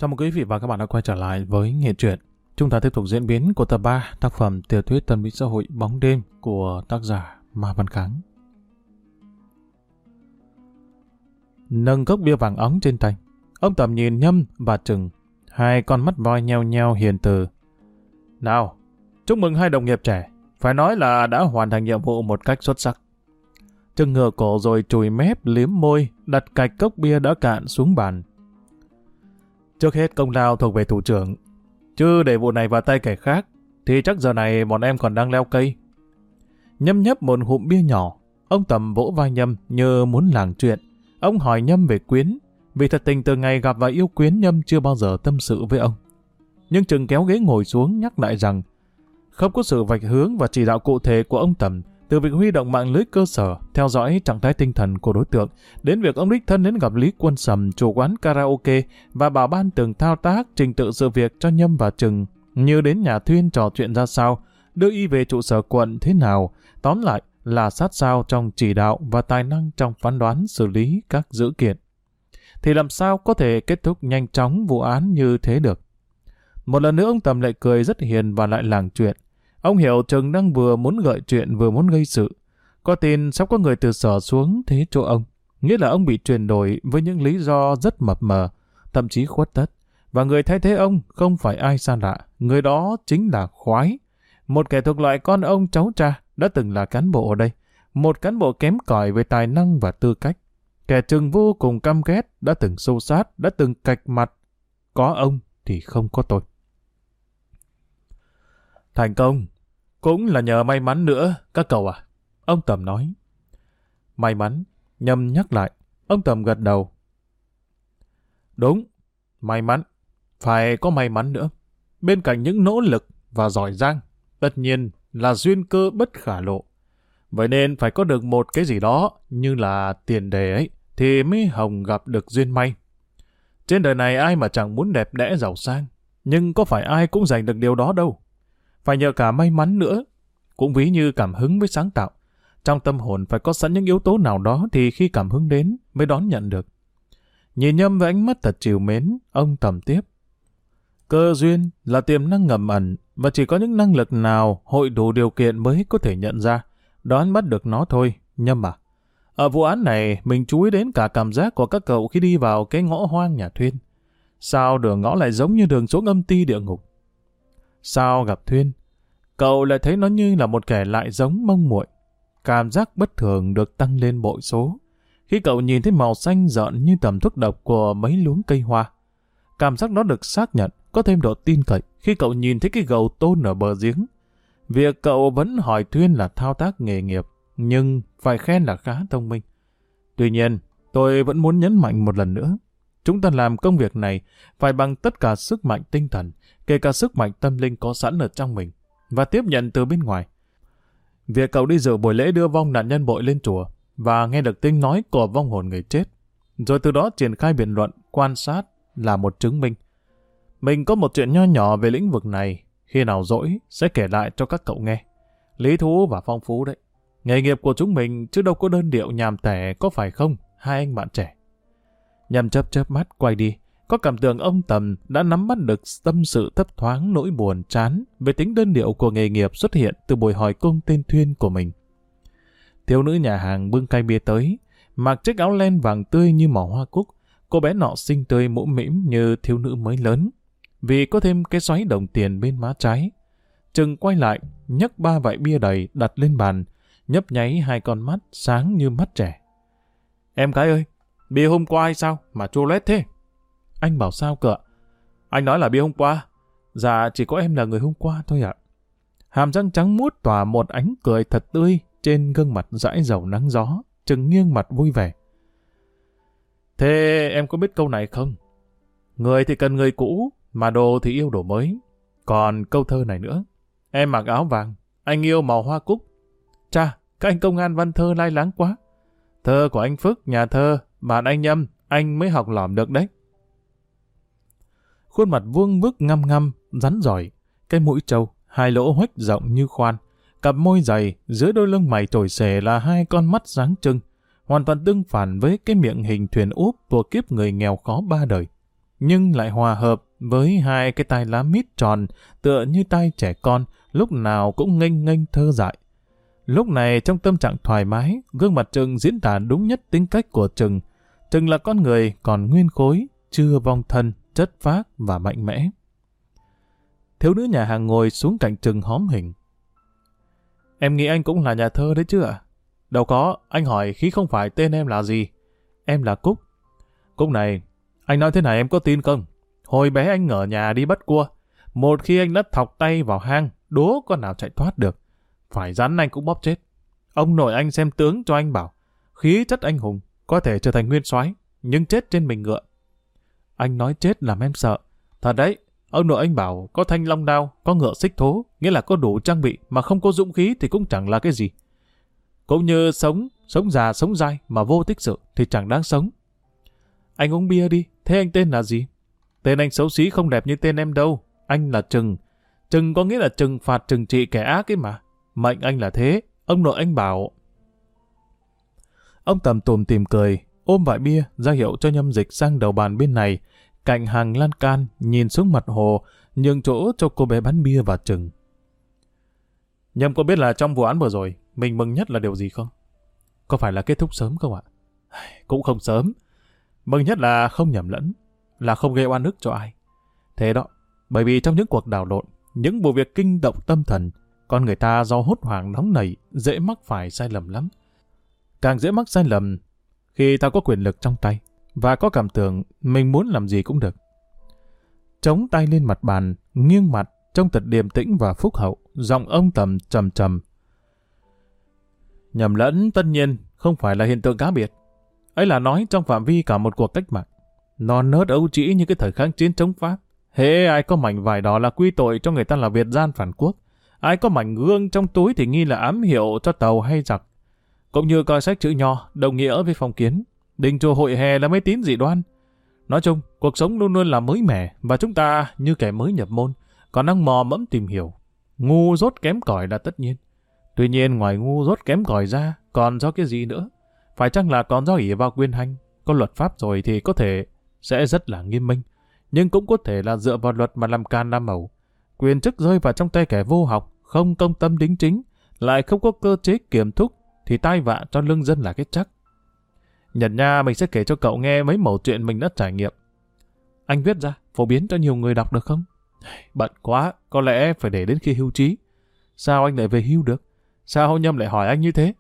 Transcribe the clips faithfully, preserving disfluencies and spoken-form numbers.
Chào mừng quý vị và các bạn đã quay trở lại với Nghệ truyện. Chúng ta tiếp tục diễn biến của tập ba tác phẩm tiểu thuyết tâm lý xã hội Bóng đêm của tác giả Ma Văn Kháng. Nâng cốc bia vàng óng trên tay, ông Tầm nhìn Nhâm và Trừng, hai con mắt voi nheo nheo hiền từ. Nào, chúc mừng hai đồng nghiệp trẻ, phải nói là đã hoàn thành nhiệm vụ một cách xuất sắc. Trừng ngửa cổ rồi chùi mép liếm môi, đặt cạch cốc bia đã cạn xuống bàn. Trước hết công lao thuộc về thủ trưởng, chứ để vụ này vào tay kẻ khác, thì chắc giờ này bọn em còn đang leo cây. Nhâm nhấp một hụm bia nhỏ, ông Tầm vỗ vai Nhâm như muốn làng chuyện. Ông hỏi Nhâm về Quyến, vì thật tình từ ngày gặp và yêu Quyến Nhâm chưa bao giờ tâm sự với ông. Nhưng Trừng kéo ghế ngồi xuống nhắc lại rằng, không có sự vạch hướng và chỉ đạo cụ thể của ông Tầm, từ việc huy động mạng lưới cơ sở, theo dõi trạng thái tinh thần của đối tượng, đến việc ông đích thân đến gặp Lý Quân Sầm, chủ quán karaoke, và bảo ban từng thao tác trình tự sự việc cho Nhâm và Trừng, như đến nhà Thuyên trò chuyện ra sao, đưa y về trụ sở quận thế nào, tóm lại là sát sao trong chỉ đạo và tài năng trong phán đoán xử lý các dữ kiện. Thì làm sao có thể kết thúc nhanh chóng vụ án như thế được? Một lần nữa ông Tầm lại cười rất hiền và lại làng chuyện. Ông hiểu Trừng đang vừa muốn gợi chuyện vừa muốn gây sự. Có tin sắp có người từ sở xuống thế chỗ ông. Nghĩa là ông bị chuyển đổi với những lý do rất mập mờ, thậm chí khuất tất. Và người thay thế ông không phải ai xa lạ. Người đó chính là Khoái. Một kẻ thuộc loại con ông cháu cha đã từng là cán bộ ở đây. Một cán bộ kém cỏi về tài năng và tư cách. Kẻ Trừng vô cùng căm ghét, đã từng xô sát, đã từng cạch mặt. Có ông thì không có tôi. Thành công cũng là nhờ may mắn nữa, các cậu à? Ông Tầm nói. May mắn, Nhâm nhắc lại. Ông Tầm gật đầu. Đúng, may mắn. Phải có may mắn nữa. Bên cạnh những nỗ lực và giỏi giang, tất nhiên là duyên cơ bất khả lộ. Vậy nên phải có được một cái gì đó như là tiền đề ấy, thì mới hồng gặp được duyên may. Trên đời này ai mà chẳng muốn đẹp đẽ giàu sang, nhưng có phải ai cũng giành được điều đó đâu. Phải nhờ cả may mắn nữa, cũng ví như cảm hứng với sáng tạo. Trong tâm hồn phải có sẵn những yếu tố nào đó thì khi cảm hứng đến mới đón nhận được. Nhìn Nhâm với ánh mắt thật trìu mến, ông Tầm tiếp. Cơ duyên là tiềm năng ngầm ẩn và chỉ có những năng lực nào hội đủ điều kiện mới có thể nhận ra, đón bắt được nó thôi, Nhâm à. Ở vụ án này mình chú ý đến cả cảm giác của các cậu khi đi vào cái ngõ hoang nhà Thuyên. Sao đường ngõ lại giống như đường xuống âm ti địa ngục? Sao gặp Thuyên, cậu lại thấy nó như là một kẻ lại giống mông muội. Cảm giác bất thường được tăng lên bội số. Khi cậu nhìn thấy màu xanh rợn như tầm thuốc độc của mấy luống cây hoa. Cảm giác đó được xác nhận, có thêm độ tin cậy khi cậu nhìn thấy cái gầu tôn ở bờ giếng. Việc cậu vẫn hỏi Thuyên là thao tác nghề nghiệp, nhưng phải khen là khá thông minh. Tuy nhiên, tôi vẫn muốn nhấn mạnh một lần nữa. Chúng ta làm công việc này phải bằng tất cả sức mạnh tinh thần, kể cả sức mạnh tâm linh có sẵn ở trong mình, và tiếp nhận từ bên ngoài. Việc cậu đi dự buổi lễ đưa vong nạn nhân bội lên chùa, và nghe được tiếng nói của vong hồn người chết, rồi từ đó triển khai biện luận, quan sát là một chứng minh. Mình có một chuyện nho nhỏ về lĩnh vực này, khi nào rỗi sẽ kể lại cho các cậu nghe. Lý thú và phong phú đấy. Nghề nghiệp của chúng mình chứ đâu có đơn điệu nhàm tẻ, có phải không, hai anh bạn trẻ? Nhâm chớp chớp mắt quay đi, có cảm tưởng ông Tầm đã nắm bắt được tâm sự thấp thoáng nỗi buồn chán về tính đơn điệu của nghề nghiệp xuất hiện từ buổi hỏi cung tên Thuyên của mình. Thiếu nữ nhà hàng bưng cay bia tới, mặc chiếc áo len vàng tươi như màu hoa cúc. Cô bé nọ xinh tươi mũm mĩm như thiếu nữ mới lớn, vì có thêm cái xoáy đồng tiền bên má trái. Trừng quay lại, nhấc ba vại bia đầy đặt lên bàn, nhấp nháy hai con mắt sáng như mắt trẻ. Em gái ơi, bia hôm qua hay sao mà chua loét thế? Anh bảo sao cơ ạ? Anh nói là bia hôm qua. Dạ chỉ có em là người hôm qua thôi ạ. Hàm răng trắng muốt tỏa một ánh cười thật tươi trên gương mặt dãi dầu nắng gió. Trừng nghiêng mặt vui vẻ. Thế em có biết câu này không? Người thì cần người cũ, mà đồ thì yêu đồ mới. Còn câu thơ này nữa. Em mặc áo vàng, anh yêu màu hoa cúc. Chà, các anh công an văn thơ lai láng quá. Thơ của anh Phước, nhà thơ, bạn anh Nhâm, anh mới học lỏm được đấy. Khuôn mặt vuông vức ngăm ngăm, rắn giỏi, cái mũi trâu, hai lỗ huếch rộng như khoan, cặp môi dày, dưới đôi lông mày trồi xề là hai con mắt sáng trưng, hoàn toàn tương phản với cái miệng hình thuyền úp của kiếp người nghèo khó ba đời. nhưng lại hòa hợp với hai cái tai lá mít tròn tựa như tai trẻ con, lúc nào cũng nghênh nghênh thơ dại. Lúc này trong tâm trạng thoải mái, gương mặt Trừng diễn tả đúng nhất tính cách của Trừng. Trừng là con người còn nguyên khối, chưa vong thân, chất phác và mạnh mẽ. Thiếu nữ nhà hàng ngồi xuống cạnh Trừng hóm hình. Em nghĩ anh cũng là nhà thơ đấy chứ ạ? Đâu có, anh hỏi khi không phải tên em là gì. Em là Cúc. Cúc này, anh nói thế này em có tin không? Hồi bé anh ở nhà đi bắt cua. Một khi anh đã thọc tay vào hang, đố con nào chạy thoát được. Phải rắn anh cũng bóp chết. Ông nội anh xem tướng cho anh bảo, khí chất anh hùng, có thể trở thành nguyên soái, nhưng chết trên mình ngựa. Anh nói chết làm em sợ. Thật đấy, ông nội anh bảo có thanh long đao, có ngựa xích thố, nghĩa là có đủ trang bị mà không có dũng khí thì cũng chẳng là cái gì. Cũng như sống, sống già sống dai mà vô tích sự thì chẳng đáng sống. Anh uống bia đi, thế anh tên là gì? Tên anh xấu xí không đẹp như tên em đâu. Anh là Trừng. Trừng có nghĩa là trừng phạt trừng trị kẻ ác ấy mà. Mệnh anh là thế, ông nội anh bảo. Ông Tầm tùm tìm cười, ôm vại bia ra hiệu cho Nhâm dịch sang đầu bàn bên này, cạnh hàng lan can, nhìn xuống mặt hồ, nhường chỗ cho cô bé bán bia và Trừng. Nhâm có biết là trong vụ án vừa rồi, mình mừng nhất là điều gì không? Có phải là kết thúc sớm không ạ? Cũng không sớm. Mừng nhất là không nhầm lẫn, là không gây oan ức cho ai. Thế đó, bởi vì trong những cuộc đảo lộn, những vụ việc kinh động tâm thần, con người ta do hốt hoảng nóng nảy, dễ mắc phải sai lầm lắm. Càng dễ mắc sai lầm khi ta có quyền lực trong tay, và có cảm tưởng mình muốn làm gì cũng được. Chống tay lên mặt bàn, nghiêng mặt, trông thật điềm tĩnh và phúc hậu, giọng ông Tầm trầm trầm. Nhầm lẫn tất nhiên không phải là hiện tượng cá biệt. Ấy là nói trong phạm vi cả một cuộc cách mạng. Non nớt ấu trĩ như cái thời kháng chiến chống Pháp. Hễ ai có mảnh vải đỏ là quy tội cho người ta là Việt gian phản quốc. Ai có mảnh gương trong túi thì nghi là ám hiệu cho tàu hay giặc. Cũng như coi sách chữ nho, đồng nghĩa với phong kiến. Đình chùa hội hè là mê tín dị đoan. Nói chung, cuộc sống luôn luôn là mới mẻ và chúng ta như kẻ mới nhập môn, còn đang mò mẫm tìm hiểu. Ngu dốt kém cỏi là tất nhiên. Tuy nhiên ngoài ngu dốt kém cỏi ra, còn do cái gì nữa? Phải chăng là còn do ỷ vào quyền hành? Có luật pháp rồi thì có thể sẽ rất là nghiêm minh, nhưng cũng có thể là dựa vào luật mà làm can làm ẩu. Quyền chức rơi vào trong tay kẻ vô học, không công tâm đính chính, lại không có cơ chế kiểm thúc, thì tai vạ cho lương dân là cái chắc. Nhật nha, mình sẽ kể cho cậu nghe mấy mẩu chuyện mình đã trải nghiệm. Anh viết ra, phổ biến cho nhiều người đọc được không? Bận quá, có lẽ phải để đến khi hưu trí. Sao anh lại về hưu được? Sao Nhâm lại hỏi anh như thế?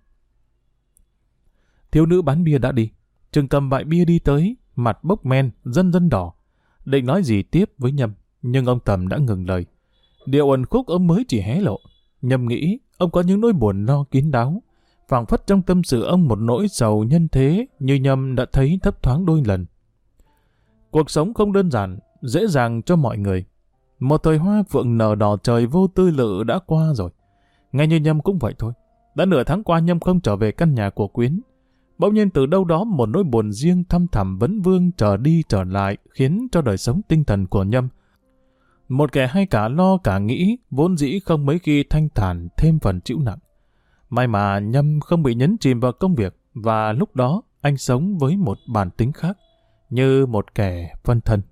Thiếu nữ bán bia đã đi. Trừng cầm vại bia đi tới, mặt bốc men, dần dần đỏ. Định nói gì tiếp với Nhâm, nhưng ông Tầm đã ngừng lời. Điều ẩn khúc ông mới chỉ hé lộ. Nhâm nghĩ ông có những nỗi buồn lo kín đáo. Phảng phất trong tâm sự ông một nỗi sầu nhân thế như Nhâm đã thấy thấp thoáng đôi lần. Cuộc sống không đơn giản, dễ dàng cho mọi người. Một thời hoa phượng nở đỏ trời vô tư lự đã qua rồi. Ngay như Nhâm cũng vậy thôi. Đã nửa tháng qua Nhâm không trở về căn nhà của Quyến. Bỗng nhiên từ đâu đó một nỗi buồn riêng thăm thẳm vấn vương trở đi trở lại khiến cho đời sống tinh thần của Nhâm. Một kẻ hay cả lo cả nghĩ, vốn dĩ không mấy khi thanh thản thêm phần chịu nặng. May mà Nhâm không bị nhấn chìm vào công việc và lúc đó anh sống với một bản tính khác, như một kẻ phân thân.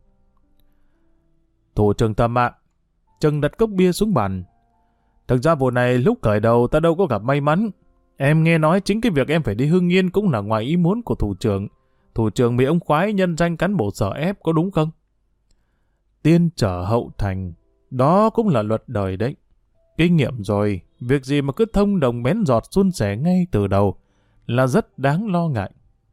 Thủ trưởng Tầm ạ, Trừng đặt cốc bia xuống bàn. Thực ra vụ này lúc khởi đầu ta đâu có gặp may mắn. Em nghe nói chính cái việc em phải đi Hưng Yên cũng là ngoài ý muốn của thủ trưởng. Thủ trưởng bị ông khoái nhân danh cán bộ sở ép, có đúng không? Tiên trở hậu thành, đó cũng là luật đời đấy. Kinh nghiệm rồi, việc gì mà cứ thông đồng bén giọt suôn sẻ ngay từ đầu là rất đáng lo ngại.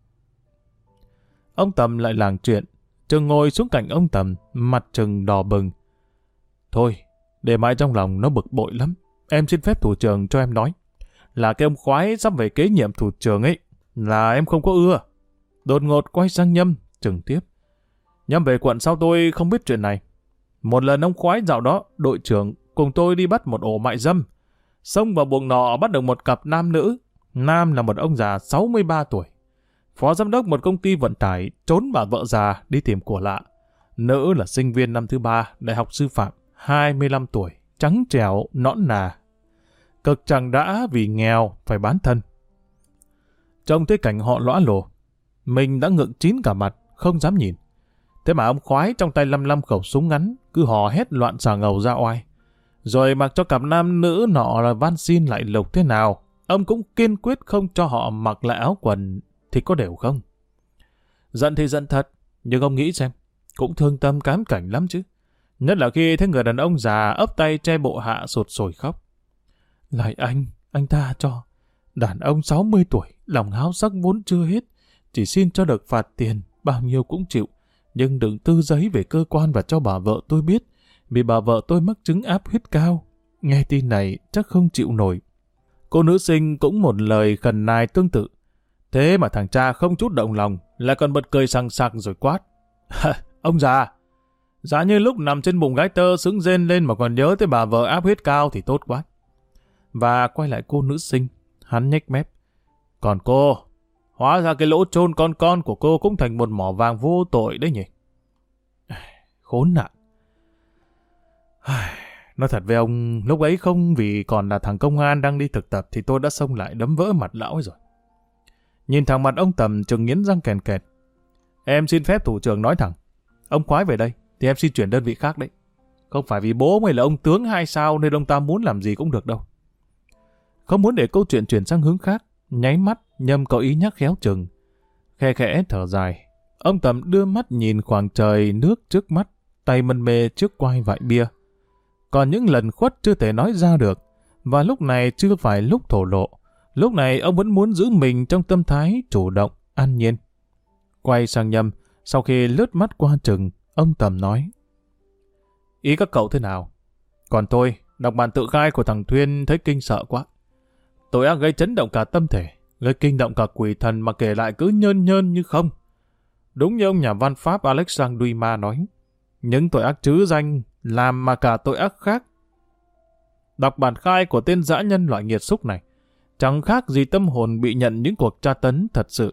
Ông Tầm lại làng chuyện. Trừng ngồi xuống cạnh ông Tầm, mặt Trừng đỏ bừng. Thôi, để mãi trong lòng nó bực bội lắm. Em xin phép thủ trưởng cho em nói. Là cái ông khoái sắp về kế nhiệm thủ trưởng ấy, là em không có ưa. Đột ngột quay sang Nhâm, Trừng tiếp. Nhâm về quận sau tôi không biết chuyện này. Một lần ông khoái dạo đó, đội trưởng cùng tôi đi bắt một ổ mại dâm. Xông vào buồng nọ bắt được một cặp nam nữ. Nam là một ông già sáu mươi ba tuổi. Phó giám đốc một công ty vận tải, trốn bà vợ già đi tìm của lạ. Nữ là sinh viên năm thứ ba, đại học sư phạm, hai mươi lăm tuổi, trắng trẻo, nõn nà. Cực chẳng đã vì nghèo phải bán thân. Trông thấy cảnh họ lõa lồ, mình đã ngượng chín cả mặt, không dám nhìn. Thế mà ông khoái trong tay lăm lăm khẩu súng ngắn, cứ hò hét loạn xà ngầu ra oai. Rồi mặc cho cặp nam nữ nọ là van xin lại lục thế nào, ông cũng kiên quyết không cho họ mặc lại áo quần, thì có đều không? Giận thì giận thật, nhưng ông nghĩ xem, cũng thương tâm cám cảnh lắm chứ. Nhất là khi thấy người đàn ông già ấp tay che bộ hạ sụt sùi khóc. Lại anh, anh tha cho. Đàn ông sáu mươi tuổi, lòng háo sắc vốn chưa hết. Chỉ xin cho được phạt tiền, bao nhiêu cũng chịu. Nhưng đừng tư giấy về cơ quan và cho bà vợ tôi biết. Vì bà vợ tôi mắc chứng áp huyết cao. Nghe tin này chắc không chịu nổi. Cô nữ sinh cũng một lời khẩn nài tương tự. Thế mà thằng cha không chút động lòng, lại còn bật cười sằng sặc rồi quát. Ông già, giá như lúc nằm trên bụng gái tơ sướng rên lên mà còn nhớ tới bà vợ áp huyết cao thì tốt quá. Và quay lại cô nữ sinh, hắn nhếch mép. Còn cô, hóa ra cái lỗ chôn con con của cô cũng thành một mỏ vàng vô tội đấy nhỉ. Khốn nạn. Nói thật với ông, lúc ấy không vì còn là thằng công an đang đi thực tập thì tôi đã xông lại đấm vỡ mặt lão ấy rồi. Nhìn thẳng mặt ông Tầm chừng nghiến răng kèn kẹt. Em xin phép thủ trưởng nói thẳng. Ông khoái về đây thì em xin chuyển đơn vị khác đấy. Không phải vì bố mày là ông tướng hai sao nên ông ta muốn làm gì cũng được đâu. Không muốn để câu chuyện chuyển sang hướng khác, nháy mắt Nhâm có ý nhắc khéo chừng. Khe khẽ thở dài, ông Tầm đưa mắt nhìn khoảng trời nước trước mắt, tay mân mê trước quai vại bia. Còn những lần khuất chưa thể nói ra được, và lúc này chưa phải lúc thổ lộ. Lúc này ông vẫn muốn giữ mình trong tâm thái chủ động, an nhiên. Quay sang Nhâm, sau khi lướt mắt qua chừng, ông Tầm nói. Ý các cậu thế nào? Còn tôi, đọc bản tự khai của thằng Thuyên thấy kinh sợ quá. Tội ác gây chấn động cả tâm thể, gây kinh động cả quỷ thần mà kể lại cứ nhơn nhơn như không. Đúng như ông nhà văn Pháp Alexandre Dumas nói, những tội ác trứ danh làm mà cả tội ác khác. Đọc bản khai của tên dã nhân loại nghiệt xúc này, chẳng khác gì tâm hồn bị nhận những cuộc tra tấn thật sự.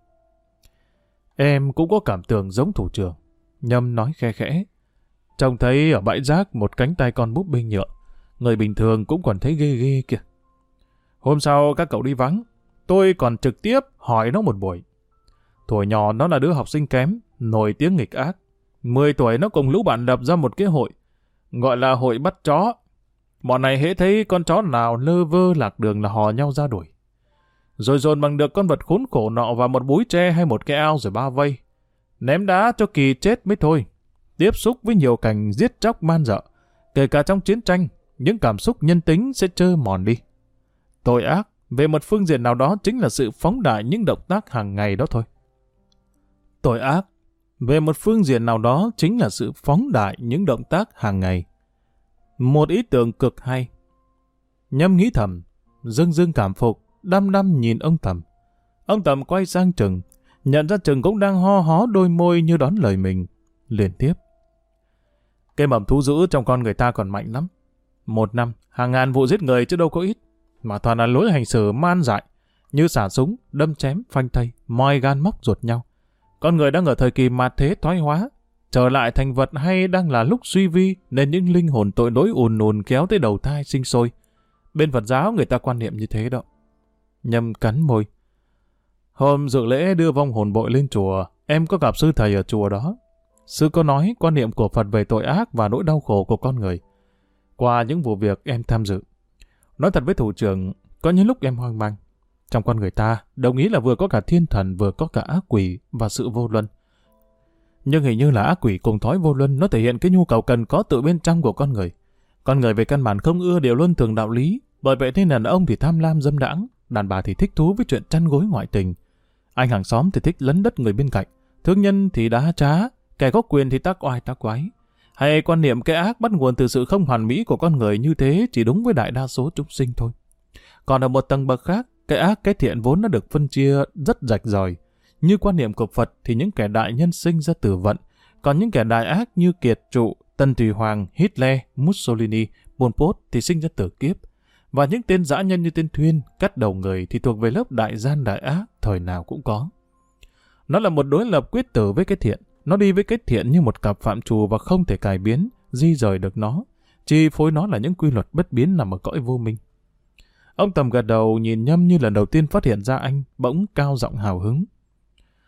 Em cũng có cảm tưởng giống thủ trưởng. Nhâm nói khe khẽ. Trông thấy ở bãi rác một cánh tay con búp bê nhựa. Người bình thường cũng còn thấy ghê ghê kìa. Hôm sau các cậu đi vắng, tôi còn trực tiếp hỏi nó một buổi. Tuổi nhỏ nó là đứa học sinh kém, nổi tiếng nghịch ác. Mười tuổi nó cùng lũ bạn lập ra một cái hội, gọi là hội bắt chó. Bọn này hễ thấy con chó nào lơ vơ lạc đường là hò nhau ra đuổi. Rồi dồn bằng được con vật khốn khổ nọ vào một búi tre hay một cái ao rồi bao vây. Ném đá cho kỳ chết mới thôi. Tiếp xúc với nhiều cảnh giết chóc man dợ, kể cả trong chiến tranh, những cảm xúc nhân tính sẽ trơ mòn đi. Tội ác, về một phương diện nào đó chính là sự phóng đại những động tác hàng ngày đó thôi. Tội ác, về một phương diện nào đó chính là sự phóng đại những động tác hàng ngày. Một ý tưởng cực hay. Nhâm nghĩ thầm, dưng dưng cảm phục, đăm đăm nhìn ông Tầm. Ông Tầm quay sang Trừng, nhận ra Trừng cũng đang ho hó đôi môi như đón lời mình. Liền tiếp. Cái mầm thú dữ trong con người ta còn mạnh lắm. Một năm, hàng ngàn vụ giết người chứ đâu có ít. Mà toàn là lối hành xử man dại, như xả súng, đâm chém, phanh thây, moi gan móc ruột nhau. Con người đang ở thời kỳ mạt thế thoái hóa, trở lại thành vật hay đang là lúc suy vi nên những linh hồn tội lỗi ùn ùn kéo tới đầu thai sinh sôi. Bên Phật giáo người ta quan niệm như thế đó. Nhâm cắn môi. Hôm dự lễ đưa vong hồn bội lên chùa, em có gặp sư thầy ở chùa đó. Sư có nói quan niệm của Phật về tội ác và nỗi đau khổ của con người. Qua những vụ việc em tham dự, nói thật với thủ trưởng, có những lúc em hoang mang. Trong con người ta, đồng ý là vừa có cả thiên thần, vừa có cả ác quỷ và sự vô luân. Nhưng hình như là ác quỷ cùng thói vô luân, nó thể hiện cái nhu cầu cần có tự bên trong của con người. Con người về căn bản không ưa điều luân thường đạo lý, bởi vậy nên đàn ông thì tham lam dâm đãng, đàn bà thì thích thú với chuyện chăn gối ngoại tình. Anh hàng xóm thì thích lấn đất người bên cạnh, thương nhân thì đá trá, kẻ có quyền thì tác oai tác quái. Hay quan niệm cái ác bắt nguồn từ sự không hoàn mỹ của con người như thế chỉ đúng với đại đa số chúng sinh thôi. Còn ở một tầng bậc khác, cái ác cái thiện vốn đã được phân chia rất rạch ròi. Như quan niệm của Phật thì những kẻ đại nhân sinh ra từ vận, còn những kẻ đại ác như Kiệt Trụ, Tân Thùy Hoàng, Hitler, Mussolini, Pol Pot thì sinh ra từ kiếp. Và những tên dã nhân như tên Thuyên, cắt đầu người thì thuộc về lớp đại gian đại ác, thời nào cũng có. Nó là một đối lập quyết tử với cái thiện. Nó đi với cái thiện như một cặp phạm trù và không thể cải biến, di rời được nó. Chi phối nó là những quy luật bất biến nằm ở cõi vô minh. Ông Tầm gật đầu nhìn Nhâm như lần đầu tiên phát hiện ra anh, bỗng cao giọng hào hứng.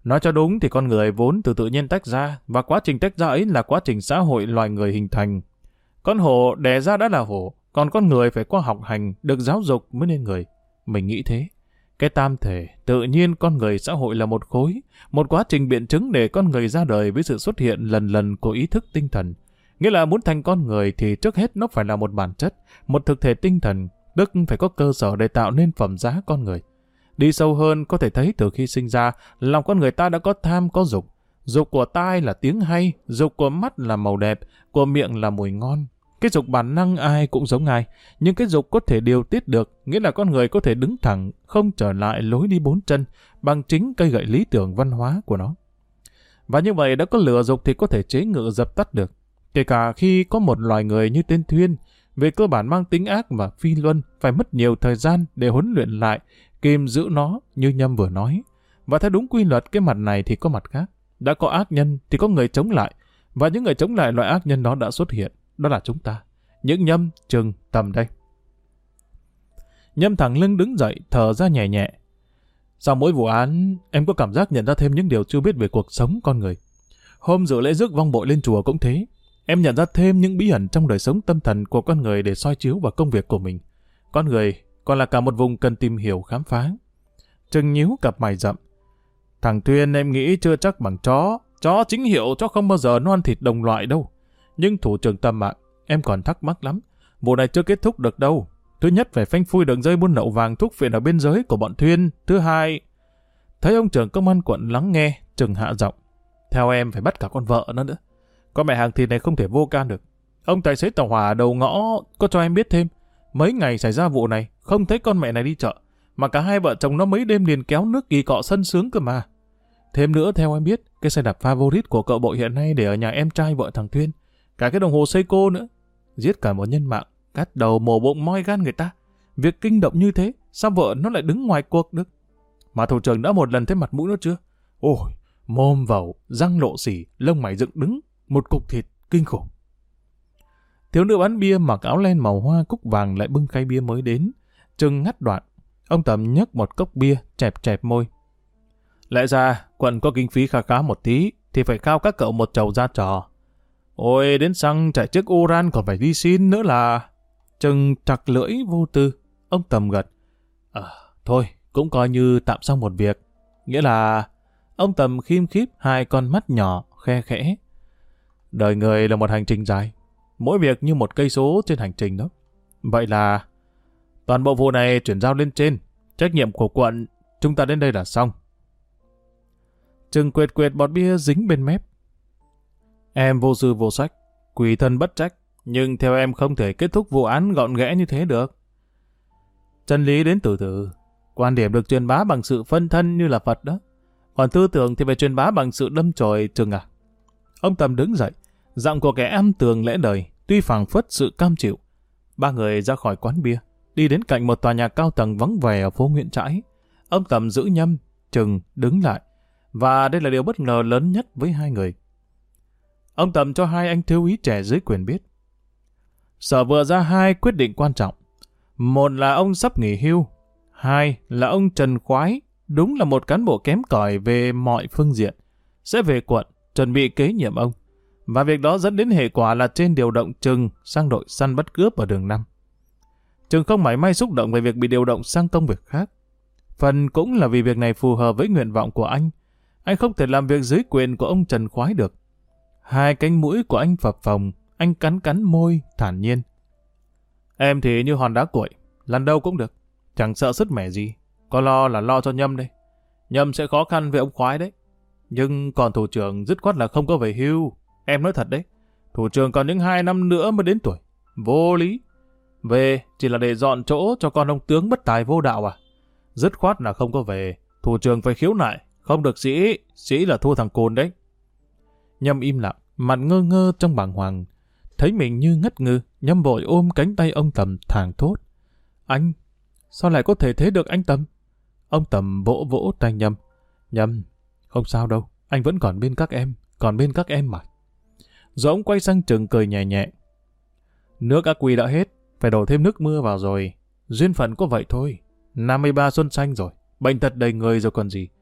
Nói cho đúng thì con người vốn từ tự nhiên tách ra, và quá trình tách ra ấy là quá trình xã hội loài người hình thành. Con hổ đẻ ra đã là hổ, còn con người phải qua học hành, được giáo dục mới nên người. Mình nghĩ thế. Cái tam thể, tự nhiên con người xã hội là một khối, một quá trình biện chứng để con người ra đời với sự xuất hiện lần lần của ý thức tinh thần. Nghĩa là muốn thành con người thì trước hết nó phải là một bản chất, một thực thể tinh thần, tức phải có cơ sở để tạo nên phẩm giá con người. Đi sâu hơn có thể thấy từ khi sinh ra, lòng con người ta đã có tham có dục. Dục của tai là tiếng hay, dục của mắt là màu đẹp, của miệng là mùi ngon. Cái dục bản năng ai cũng giống ai, nhưng cái dục có thể điều tiết được, nghĩa là con người có thể đứng thẳng, không trở lại lối đi bốn chân, bằng chính cây gậy lý tưởng văn hóa của nó. Và như vậy đã có lửa dục thì có thể chế ngự dập tắt được. Kể cả khi có một loài người như tên Thuyên, về cơ bản mang tính ác và phi luân, phải mất nhiều thời gian để huấn luyện lại, kìm giữ nó như Nhâm vừa nói. Và theo đúng quy luật, cái mặt này thì có mặt khác. Đã có ác nhân thì có người chống lại, và những người chống lại loại ác nhân đó đã xuất hiện. Đó là chúng ta. Những Nhâm, Trừng, Tầm đây. Nhâm thẳng lưng đứng dậy, thở ra nhẹ nhẹ. Sau mỗi vụ án, em có cảm giác nhận ra thêm những điều chưa biết về cuộc sống con người. Hôm dự lễ rước vong bội lên chùa cũng thế. Em nhận ra thêm những bí ẩn trong đời sống tâm thần của con người để soi chiếu vào công việc của mình. Con người còn là cả một vùng cần tìm hiểu khám phá. Trừng nhíu cặp mày rậm. Thằng Tuyên em nghĩ chưa chắc bằng chó. Chó chính hiệu, chó không bao giờ nó ăn thịt đồng loại đâu. Nhưng thủ trưởng Tâm ạ, em còn thắc mắc lắm. Vụ này chưa kết thúc được đâu. Thứ nhất phải phanh phui đường dây buôn lậu vàng thuốc phiện ở biên giới của bọn Thuyên. Thứ hai... Thấy ông trưởng công an quận lắng nghe, Trừng hạ giọng. Theo em phải bắt cả con vợ nó nữa. Con mẹ hàng thịt này không thể vô can được. Ông tài xế tàu hỏa đầu ngõ có cho em biết thêm. Mấy ngày xảy ra vụ này, không thấy con mẹ này đi chợ. Mà cả hai vợ chồng nó mấy đêm liền kéo nước kỳ cọ sân sướng cơ mà. Thêm nữa theo em biết, cái xe đạp favorite của cậu bộ hiện nay để ở nhà em trai vợ thằng Thuyên. Cả cái đồng hồ Seiko nữa. Giết cả một nhân mạng, cắt đầu mổ bụng moi gan người ta. Việc kinh động như thế, sao vợ nó lại đứng ngoài cuộc được? Mà thủ trưởng đã một lần thấy mặt mũi nó chưa? Ôi, mồm vẩu, răng lộ xỉ, lông mày dựng đứng, một cục thịt kinh khủng. Thiếu nữ bán bia mặc áo len màu hoa cúc vàng lại bưng khay bia mới đến. Trừng ngắt đoạn. Ông Tầm nhấc một cốc bia, chẹp chẹp môi. Lẽ ra, quận có kinh phí khá khá một tí, thì phải khao các cậu một chầu ra trò. Ôi, đến xăng chạy chiếc Uran còn phải đi xin nữa là... Trừng chặt lưỡi vô tư. Ông Tầm gật. Ờ, thôi, cũng coi như tạm xong một việc. Nghĩa là... Ông Tầm khiêm khiếp hai con mắt nhỏ, khe khẽ. Đời người là một hành trình dài. Mỗi việc như một cây số trên hành trình đó. Vậy là... Toàn bộ vụ này chuyển giao lên trên. Trách nhiệm của quận, chúng ta đến đây là xong. Trừng quệt quệt bọt bia dính bên mép. Em vô sư vô sách, quỷ thân bất trách, nhưng theo em không thể kết thúc vụ án gọn ghẽ như thế được. Chân lý đến từ từ, quan điểm được truyền bá bằng sự phân thân như là Phật đó. Còn tư tưởng thì phải truyền bá bằng sự đâm chồi. Trừng à. Ông Tầm đứng dậy, giọng của kẻ am tường lẽ đời, tuy phảng phất sự cam chịu. Ba người ra khỏi quán bia, đi đến cạnh một tòa nhà cao tầng vắng vẻ ở phố Nguyễn Trãi. Ông Tầm giữ nhâm, Trừng đứng lại. Và đây là điều bất ngờ lớn nhất với hai người. Ông Tầm cho hai anh thiếu úy trẻ dưới quyền biết. Sở vừa ra hai quyết định quan trọng. Một là ông sắp nghỉ hưu. Hai là ông Trần Khoái, đúng là một cán bộ kém cỏi về mọi phương diện, sẽ về quận, chuẩn bị kế nhiệm ông. Và việc đó dẫn đến hệ quả là trên điều động Trừng sang đội săn bắt cướp ở đường năm. Trừng không mảy may xúc động về việc bị điều động sang công việc khác. Phần cũng là vì việc này phù hợp với nguyện vọng của anh. Anh không thể làm việc dưới quyền của ông Trần Khoái được. Hai cánh mũi của anh phập phồng, anh cắn cắn môi, thản nhiên. Em thì như hòn đá cuội, lần đâu cũng được, chẳng sợ sứt mẻ gì. Có lo là lo cho Nhâm đây. Nhâm sẽ khó khăn với ông Khoái đấy. Nhưng còn thủ trưởng dứt khoát là không có về hưu. Em nói thật đấy, thủ trưởng còn những hai năm nữa mới đến tuổi. Vô lý. Về chỉ là để dọn chỗ cho con ông tướng bất tài vô đạo à? Dứt khoát là không có về. Thủ trưởng phải khiếu nại. Không được sĩ, sĩ là thua thằng Cồn đấy. Nhâm im lặng, mặt ngơ ngơ trong bàng hoàng. Thấy mình như ngất ngư, Nhâm vội ôm cánh tay ông Tầm thảng thốt. Anh, sao lại có thể thế được anh Tầm? Ông Tầm vỗ vỗ tay Nhâm. Nhâm, không sao đâu, anh vẫn còn bên các em, còn bên các em mà. Rồi ông quay sang Trừng cười nhẹ nhẹ. Nước ác quy đã hết, phải đổ thêm nước mưa vào rồi. Duyên phận có vậy thôi. năm mươi ba xuân xanh rồi, bệnh tật đầy người rồi còn gì.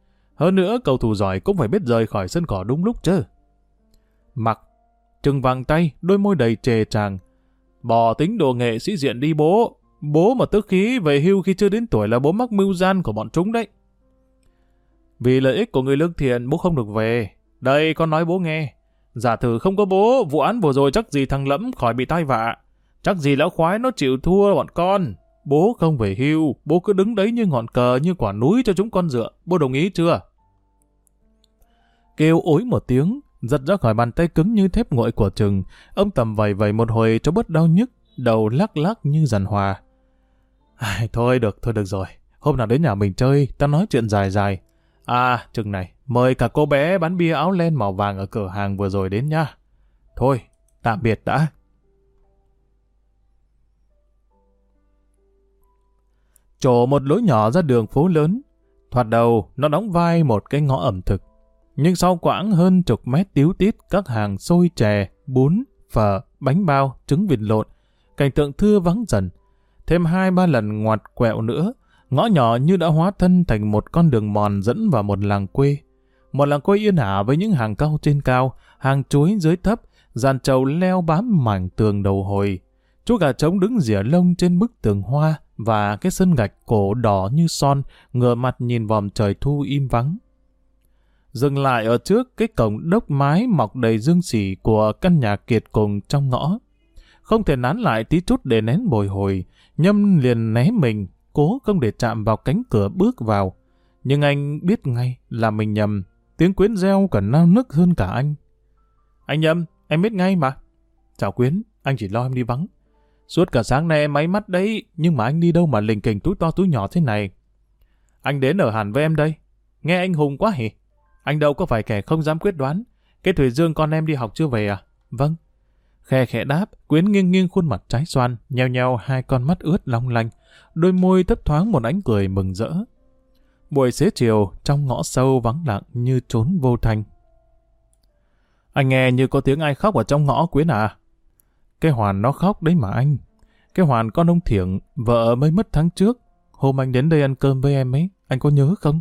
Hơn nữa, cầu thủ giỏi cũng phải biết rời khỏi sân cỏ đúng lúc chứ. Mặc, trừng vàng tay, đôi môi đầy trề tràng. Bỏ tính đồ nghệ sĩ diện đi bố. Bố mà tức khí về hưu khi chưa đến tuổi là bố mắc mưu gian của bọn chúng đấy. Vì lợi ích của người lương thiện, bố không được về. Đây, con nói bố nghe. Giả thử không có bố, vụ án vừa rồi chắc gì thằng Lẫm khỏi bị tai vạ. Chắc gì lão khoái nó chịu thua bọn con. Bố không về hưu, bố cứ đứng đấy như ngọn cờ, như quả núi cho chúng con dựa. Bố đồng ý chưa? Kêu ối một tiếng, giật ra khỏi bàn tay cứng như thép nguội của Trừng. Ông Tầm vầy vầy một hồi cho bớt đau nhức, đầu lắc lắc như giàn hòa. Ai, thôi được, thôi được rồi. Hôm nào đến nhà mình chơi, ta nói chuyện dài dài. À, Trừng này, mời cả cô bé bán bia áo len màu vàng ở cửa hàng vừa rồi đến nha. Thôi, tạm biệt đã. Trổ một lối nhỏ ra đường phố lớn. Thoạt đầu, nó đóng vai một cái ngõ ẩm thực. Nhưng sau quãng hơn chục mét tíu tít các hàng xôi chè, bún, phở, bánh bao, trứng vịt lộn, cảnh tượng thưa vắng dần. Thêm hai ba lần ngoặt quẹo nữa, ngõ nhỏ như đã hóa thân thành một con đường mòn dẫn vào một làng quê. Một làng quê yên ả với những hàng cau trên cao, hàng chuối dưới thấp, dàn trầu leo bám mảnh tường đầu hồi. Chú gà trống đứng rỉa lông trên bức tường hoa và cái sân gạch cổ đỏ như son, ngửa mặt nhìn vòm trời thu im vắng. Dừng lại ở trước cái cổng đốc mái mọc đầy dương xỉ của căn nhà kiệt cùng trong ngõ. Không thể nán lại tí chút để nén bồi hồi, Nhâm liền né mình, cố không để chạm vào cánh cửa bước vào. Nhưng anh biết ngay là mình nhầm, tiếng Quyến reo còn nao nức hơn cả anh. Anh Nhâm, em biết ngay mà. Chào Quyến, anh chỉ lo em đi vắng. Suốt cả sáng nay em máy mắt đấy, nhưng mà anh đi đâu mà lình kình túi to túi nhỏ thế này. Anh đến ở hẳn với em đây. Nghe anh hùng quá hỉ. Anh đâu có phải kẻ không dám quyết đoán. Cái Thủy Dương con em đi học chưa về à? Vâng. Khe khẽ đáp, Quyến nghiêng nghiêng khuôn mặt trái xoan, nheo nheo hai con mắt ướt long lanh, đôi môi thấp thoáng một ánh cười mừng rỡ. Buổi xế chiều, trong ngõ sâu vắng lặng như trốn vô thanh. Anh nghe như có tiếng ai khóc ở trong ngõ Quyến à? Cái Hoàn nó khóc đấy mà anh. Cái Hoàn con ông Thiểng, vợ mới mất tháng trước. Hôm anh đến đây ăn cơm với em ấy, anh có nhớ không?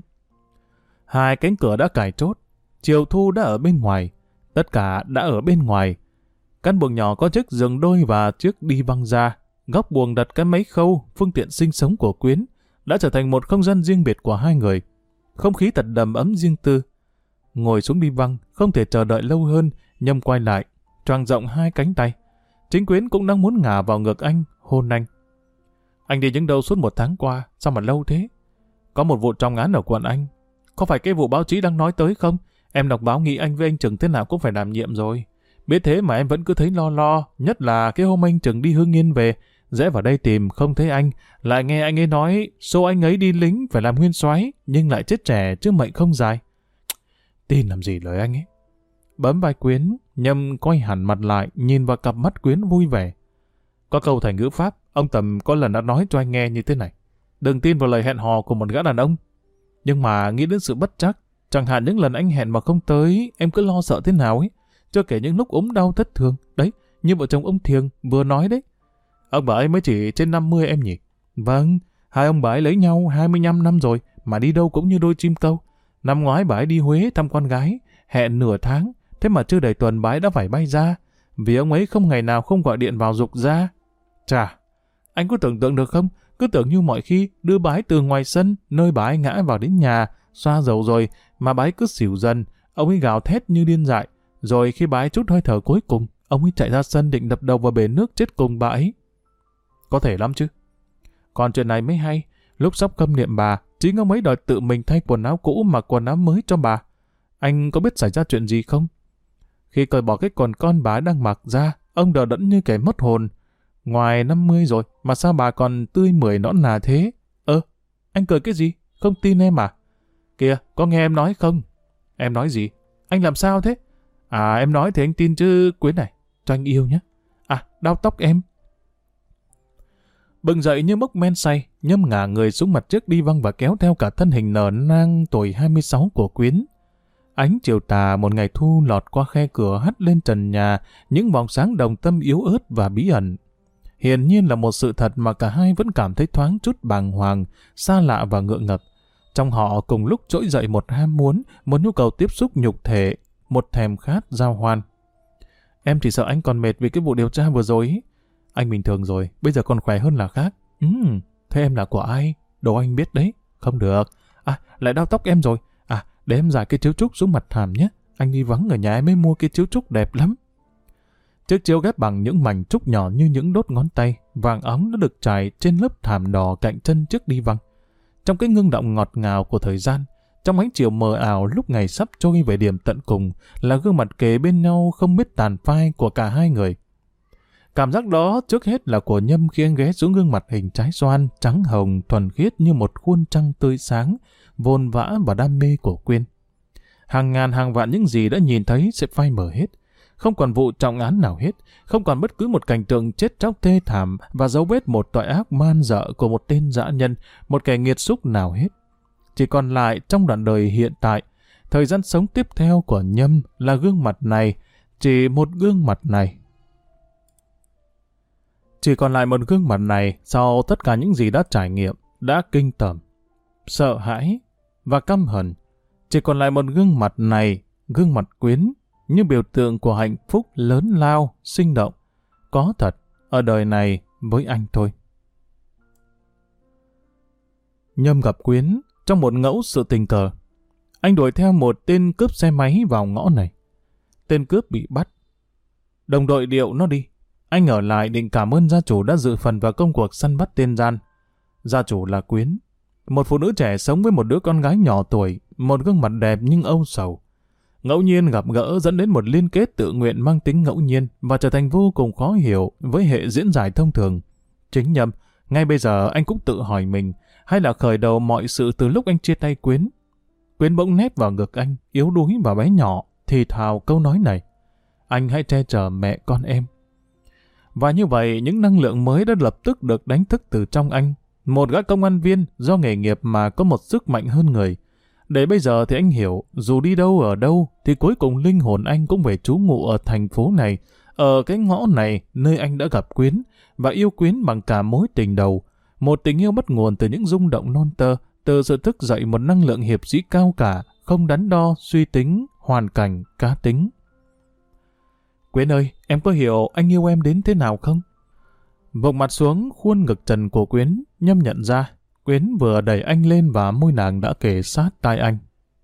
Hai cánh cửa đã cài chốt, chiều thu đã ở bên ngoài, tất cả đã ở bên ngoài. Căn buồng nhỏ có chiếc giường đôi và chiếc đi văng ra, góc buồng đặt cái máy khâu, phương tiện sinh sống của Quyến, đã trở thành một không gian riêng biệt của hai người. Không khí thật đầm ấm riêng tư. Ngồi xuống đi văng, không thể chờ đợi lâu hơn, Nhâm quay lại, choàng rộng hai cánh tay. Chính Quyến cũng đang muốn ngả vào ngực anh, hôn anh. Anh đi những đâu suốt một tháng qua, sao mà lâu thế? Có một vụ trọng án ở quận anh. Có phải cái vụ báo chí đang nói tới không? Em đọc báo nghĩ anh với anh Trừng thế nào cũng phải đảm nhiệm rồi. Biết thế mà em vẫn cứ thấy lo lo, nhất là cái hôm anh Trừng đi Hưng Yên về, rẽ vào đây tìm không thấy anh, lại nghe anh ấy nói số anh ấy đi lính phải làm nguyên soái nhưng lại chết trẻ chứ mệnh không dài. Tin làm gì lời anh ấy. Bấm vai Quyến, Nhâm quay hẳn mặt lại, nhìn vào cặp mắt Quyến vui vẻ. Có câu thành ngữ Pháp, ông Tầm có lần đã nói cho anh nghe như thế này. Đừng tin vào lời hẹn hò của một gã đàn ông. Nhưng mà nghĩ đến sự bất trắc, chẳng hạn những lần anh hẹn mà không tới, em cứ lo sợ thế nào ấy. Chưa kể những lúc ốm đau thất thường. Đấy, như vợ chồng ông Thiêng vừa nói đấy. Ông bà ấy mới chỉ trên năm mươi em nhỉ? Vâng, hai ông bà ấy lấy nhau hai mươi lăm năm rồi, mà đi đâu cũng như đôi chim câu. Năm ngoái bà ấy đi Huế thăm con gái, hẹn nửa tháng, thế mà chưa đầy tuần bà ấy đã phải bay ra, vì ông ấy không ngày nào không gọi điện vào giục ra. Chà, anh có tưởng tượng được không? Cứ tưởng như mọi khi đưa bà ấy từ ngoài sân, nơi bà ấy ngã vào đến nhà, xoa dầu rồi, mà bà ấy cứ xỉu dần, ông ấy gào thét như điên dại. Rồi khi bà ấy chút hơi thở cuối cùng, ông ấy chạy ra sân định đập đầu vào bể nước chết cùng bà ấy. Có thể lắm chứ. Còn chuyện này mới hay, lúc sắp câm niệm bà, chính ông ấy đòi tự mình thay quần áo cũ mặc quần áo mới cho bà. Anh có biết xảy ra chuyện gì không? Khi cởi bỏ cái quần con bà ấy đang mặc ra, ông đờ đẫn như kẻ mất hồn. Ngoài năm mươi rồi, mà sao bà còn tươi mười nõn nà thế? Ơ, anh cười cái gì? Không tin em à? Kìa, có nghe em nói không? Em nói gì? Anh làm sao thế? À, em nói thì anh tin chứ. Quyến này, cho anh yêu nhé. À, đau tóc em. Bừng dậy như mốc men say, Nhâm ngả người xuống mặt trước đi văng và kéo theo cả thân hình nở nang tuổi hai mươi sáu của Quyến. Ánh chiều tà một ngày thu lọt qua khe cửa hắt lên trần nhà những vòng sáng đồng tâm yếu ớt và bí ẩn. Hiển nhiên là một sự thật mà cả hai vẫn cảm thấy thoáng chút bàng hoàng, xa lạ và ngượng ngập. Trong họ cùng lúc trỗi dậy một ham muốn, một nhu cầu tiếp xúc nhục thể, một thèm khát giao hoan. Em chỉ sợ anh còn mệt vì cái vụ điều tra vừa rồi. Anh bình thường rồi, bây giờ còn khỏe hơn là khác. Ừ, thế em là của ai? Đồ anh biết đấy. Không được. À, lại đau tóc em rồi. À, để em giải cái chiếu trúc xuống mặt thảm nhé. Anh đi vắng ở nhà em mới mua cái chiếu trúc đẹp lắm. Chiếc chiếu ghép bằng những mảnh trúc nhỏ như những đốt ngón tay, vàng óng đã được trải trên lớp thảm đỏ cạnh chân chiếc đi văng. Trong cái ngưng động ngọt ngào của thời gian, trong ánh chiều mờ ảo lúc ngày sắp trôi về điểm tận cùng, là gương mặt kề bên nhau không biết tàn phai của cả hai người. Cảm giác đó trước hết là của Nhâm khi anh ghé xuống gương mặt hình trái xoan, trắng hồng, thuần khiết như một khuôn trăng tươi sáng, vồn vã và đam mê của Quyên. Hàng ngàn hàng vạn những gì đã nhìn thấy sẽ phai mờ hết. Không còn vụ trọng án nào hết, không còn bất cứ một cảnh tượng chết chóc thê thảm và dấu vết một tội ác man dợ của một tên dã nhân, một kẻ nghiệt xúc nào hết. Chỉ còn lại trong đoạn đời hiện tại, thời gian sống tiếp theo của Nhâm là gương mặt này, chỉ một gương mặt này. Chỉ còn lại một gương mặt này sau tất cả những gì đã trải nghiệm, đã kinh tởm, sợ hãi và căm hận. Chỉ còn lại một gương mặt này, gương mặt Quyến, như biểu tượng của hạnh phúc lớn lao, sinh động, có thật ở đời này với anh thôi. Nhâm gặp Quyến trong một ngẫu sự tình cờ. Anh đuổi theo một tên cướp xe máy vào ngõ này. Tên cướp bị bắt. Đồng đội điệu nó đi. Anh ở lại định cảm ơn gia chủ đã dự phần vào công cuộc săn bắt tên gian. Gia chủ là Quyến, một phụ nữ trẻ sống với một đứa con gái nhỏ tuổi, một gương mặt đẹp nhưng âu sầu. Ngẫu nhiên gặp gỡ dẫn đến một liên kết tự nguyện mang tính ngẫu nhiên và trở thành vô cùng khó hiểu với hệ diễn giải thông thường. Chính Nhâm, ngay bây giờ anh cũng tự hỏi mình, hay là khởi đầu mọi sự từ lúc anh chia tay Quyến. Quyến bỗng nép vào ngực anh, yếu đuối và bé nhỏ, thì thào câu nói này: anh hãy che chở mẹ con em. Và như vậy, những năng lượng mới đã lập tức được đánh thức từ trong anh. Một gã công an viên do nghề nghiệp mà có một sức mạnh hơn người. Để bây giờ thì anh hiểu, dù đi đâu ở đâu, thì cuối cùng linh hồn anh cũng về trú ngụ ở thành phố này, ở cái ngõ này nơi anh đã gặp Quyến, và yêu Quyến bằng cả mối tình đầu. Một tình yêu bắt nguồn từ những rung động non tơ, từ sự thức dậy một năng lượng hiệp sĩ cao cả, không đắn đo, suy tính, hoàn cảnh, cá tính. Quyến ơi, em có hiểu anh yêu em đến thế nào không? Vọng mặt xuống khuôn ngực trần của Quyến, Nhâm nhận ra Quyến vừa đẩy anh lên và môi nàng đã kề sát tai anh.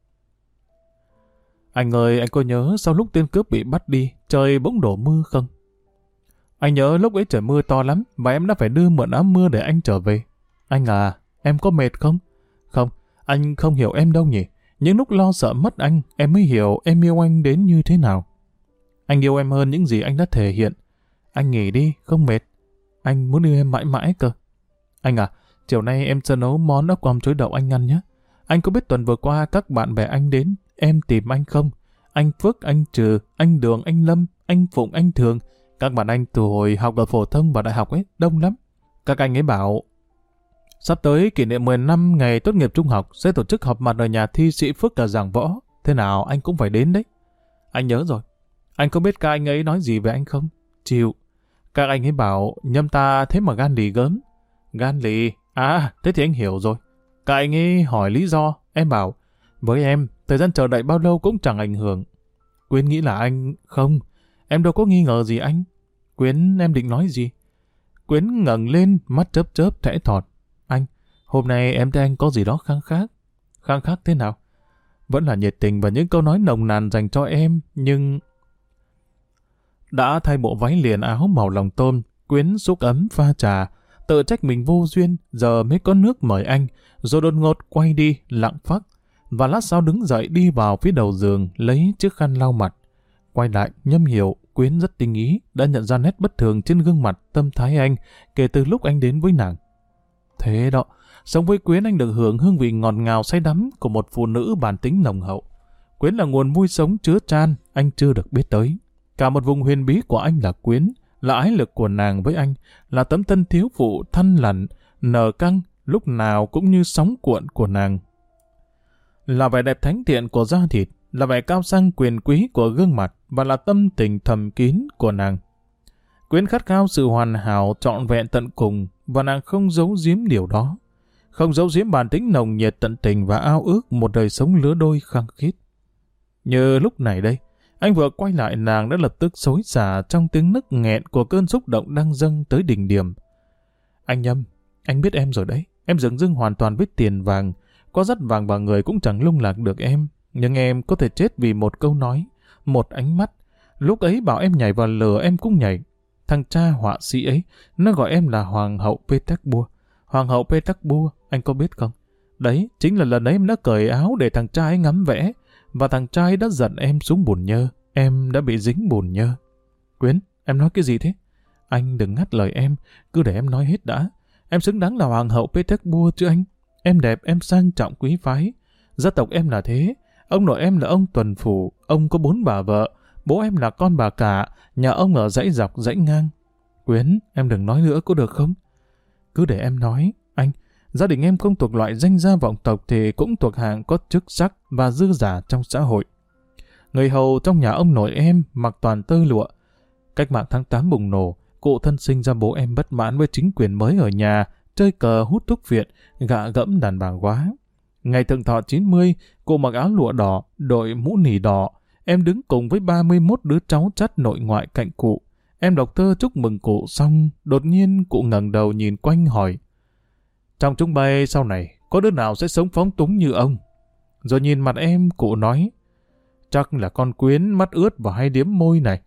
Anh ơi, anh có nhớ sau lúc tên cướp bị bắt đi, trời bỗng đổ mưa không? Anh nhớ lúc ấy trời mưa to lắm và em đã phải đưa mượn áo mưa để anh trở về. Anh à, em có mệt không? Không, anh không hiểu em đâu nhỉ. Những lúc lo sợ mất anh, em mới hiểu em yêu anh đến như thế nào. Anh yêu em hơn những gì anh đã thể hiện. Anh nghỉ đi, không mệt. Anh muốn yêu em mãi mãi cơ. Anh à, chiều nay em sẽ nấu món ốc om chuối đậu anh ăn nhé. Anh có biết tuần vừa qua các bạn bè anh đến em tìm anh không? Anh Phước, anh Trừ, anh Đường, anh Lâm, anh Phụng, anh Thường. Các bạn anh từ hồi học ở phổ thông và đại học ấy, đông lắm. Các anh ấy bảo sắp tới kỷ niệm mười năm ngày tốt nghiệp trung học sẽ tổ chức họp mặt ở nhà thi sĩ Phước ở Giảng Võ. Thế nào anh cũng phải đến đấy. Anh nhớ rồi. Anh có biết các anh ấy nói gì về anh không? Chịu. Các anh ấy bảo Nhâm ta thế mà gan lì gớm. Gan lì? À, thế thì anh hiểu rồi. Các anh ấy hỏi lý do. Em bảo, với em, thời gian chờ đợi bao lâu cũng chẳng ảnh hưởng. Quyến nghĩ là anh... Không, em đâu có nghi ngờ gì anh. Quyến, em định nói gì? Quyến ngẩng lên, mắt chớp chớp thẽ thọt. Anh, hôm nay em thấy anh có gì đó khăng khác. Khăng khác thế nào? Vẫn là nhiệt tình và những câu nói nồng nàn dành cho em, nhưng... Đã thay bộ váy liền áo màu lòng tôm, Quyến xúc ấm pha trà, tự trách mình vô duyên, giờ mới có nước mời anh, rồi đột ngột quay đi, lặng phắc, và lát sau đứng dậy đi vào phía đầu giường, lấy chiếc khăn lau mặt. Quay lại, Nhâm hiểu, Quyến rất tinh ý, đã nhận ra nét bất thường trên gương mặt, tâm thái anh, kể từ lúc anh đến với nàng. Thế đó, sống với Quyến anh được hưởng hương vị ngọt ngào say đắm của một phụ nữ bản tính nồng hậu. Quyến là nguồn vui sống chứa chan, anh chưa được biết tới. Cả một vùng huyền bí của anh là Quyến, là ái lực của nàng với anh, là tấm thân thiếu phụ thăn lằn, nở căng, lúc nào cũng như sóng cuộn của nàng. Là vẻ đẹp thánh thiện của da thịt, là vẻ cao sang quyền quý của gương mặt, và là tâm tình thầm kín của nàng. Quyến khát khao sự hoàn hảo trọn vẹn tận cùng, và nàng không giấu giếm điều đó. không giấu giếm bản tính nồng nhiệt tận tình và ao ước một đời sống lứa đôi khăng khít. Như lúc này đây, anh vừa quay lại nàng đã lập tức xối xả trong tiếng nức nghẹn của cơn xúc động đang dâng tới đỉnh điểm. Anh Nhâm, anh biết em rồi đấy, em dửng dưng hoàn toàn với tiền vàng, có dắt vàng vào người cũng chẳng lung lạc được em, nhưng em có thể chết vì một câu nói, một ánh mắt. Lúc ấy bảo em nhảy vào lửa em cũng nhảy. Thằng cha họa sĩ ấy, nó gọi em là Hoàng hậu Petersburg. Hoàng hậu Petersburg, anh có biết không? Đấy, chính là lần ấy em đã cởi áo để thằng cha ấy ngắm vẽ, và thằng trai đã giận em xuống bùn nhơ, em đã bị dính bùn nhơ. Quyến, em nói cái gì thế? Anh đừng ngắt lời em, cứ để em nói hết đã. Em xứng đáng là Hoàng hậu Petersburg chứ anh. Em đẹp, em sang trọng quý phái. Gia tộc em là thế. Ông nội em là ông tuần phủ, ông có bốn bà vợ. Bố em là con bà cả, nhà ông ở dãy dọc dãy ngang. Quyến, em đừng nói nữa có được không? Cứ để em nói, anh. Gia đình em không thuộc loại danh gia vọng tộc thì cũng thuộc hạng có chức sắc và dư giả trong xã hội. Người hầu trong nhà ông nội em mặc toàn tơ lụa. Cách mạng tháng tám bùng nổ, cụ thân sinh ra bố em bất mãn với chính quyền mới ở nhà, chơi cờ hút thuốc viện, gạ gẫm đàn bà quá. Ngày thượng thọ chín mươi, cụ mặc áo lụa đỏ, đội mũ nỉ đỏ. Em đứng cùng với ba mươi mốt đứa cháu chắt nội ngoại cạnh cụ. Em đọc thơ chúc mừng cụ xong, đột nhiên cụ ngẩng đầu nhìn quanh hỏi: trong chúng bay sau này, có đứa nào sẽ sống phóng túng như ông? Rồi nhìn mặt em, cụ nói: chắc là con Quyến mắt ướt và hay điếm môi này.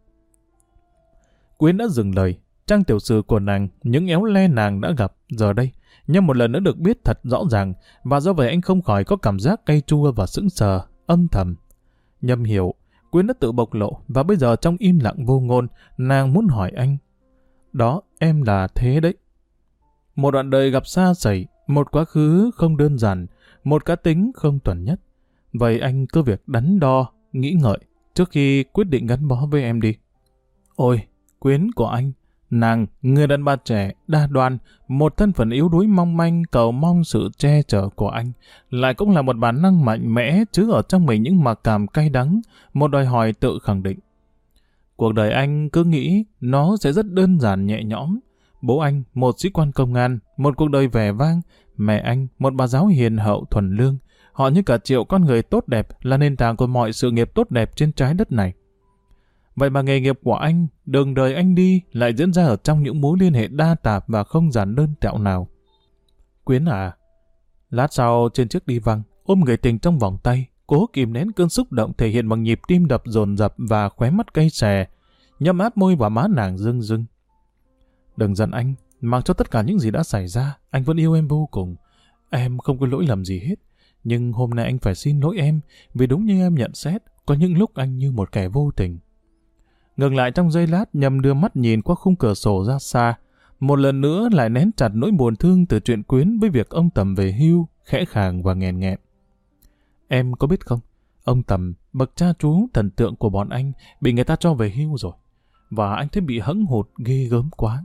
Quyến đã dừng lời. Trang tiểu sử của nàng, những éo le nàng đã gặp, giờ đây, nhưng một lần nữa được biết thật rõ ràng, và do vậy anh không khỏi có cảm giác cay chua và sững sờ, âm thầm. Nhâm hiểu, Quyến đã tự bộc lộ, và bây giờ trong im lặng vô ngôn, nàng muốn hỏi anh. Đó, em là thế đấy. Một đoạn đời gặp xa xỉ, một quá khứ không đơn giản, một cá tính không thuần nhất. Vậy anh cứ việc đắn đo, nghĩ ngợi, trước khi quyết định gắn bó với em đi. Ôi, Quyến của anh, nàng, người đàn bà trẻ, đa đoan, một thân phận yếu đuối mong manh cầu mong sự che chở của anh, lại cũng là một bản năng mạnh mẽ chứa ở trong mình những mặc cảm cay đắng, một đòi hỏi tự khẳng định. Cuộc đời anh cứ nghĩ nó sẽ rất đơn giản nhẹ nhõm. Bố anh, một sĩ quan công an, một cuộc đời vẻ vang, mẹ anh, một bà giáo hiền hậu thuần lương. Họ như cả triệu con người tốt đẹp là nền tảng của mọi sự nghiệp tốt đẹp trên trái đất này. Vậy mà nghề nghiệp của anh, đường đời anh đi lại diễn ra ở trong những mối liên hệ đa tạp và không giản đơn tẹo nào. Quyến à, lát sau trên chiếc đi văng, ôm người tình trong vòng tay, cố kìm nén cơn xúc động thể hiện bằng nhịp tim đập dồn dập và khóe mắt cay xè, nhâm áp môi vào má nàng rưng rưng. Đừng giận anh, mặc cho tất cả những gì đã xảy ra, anh vẫn yêu em vô cùng. Em không có lỗi lầm gì hết, nhưng hôm nay anh phải xin lỗi em, vì đúng như em nhận xét, có những lúc anh như một kẻ vô tình. Ngừng lại trong giây lát, Nhâm đưa mắt nhìn qua khung cửa sổ ra xa, một lần nữa lại nén chặt nỗi buồn thương từ chuyện Quyến với việc ông Tầm về hưu, khẽ khàng và nghẹn nghẹn. Em có biết không, ông Tầm, bậc cha chú thần tượng của bọn anh, bị người ta cho về hưu rồi, và anh thấy bị hẫng hụt ghê gớm quá.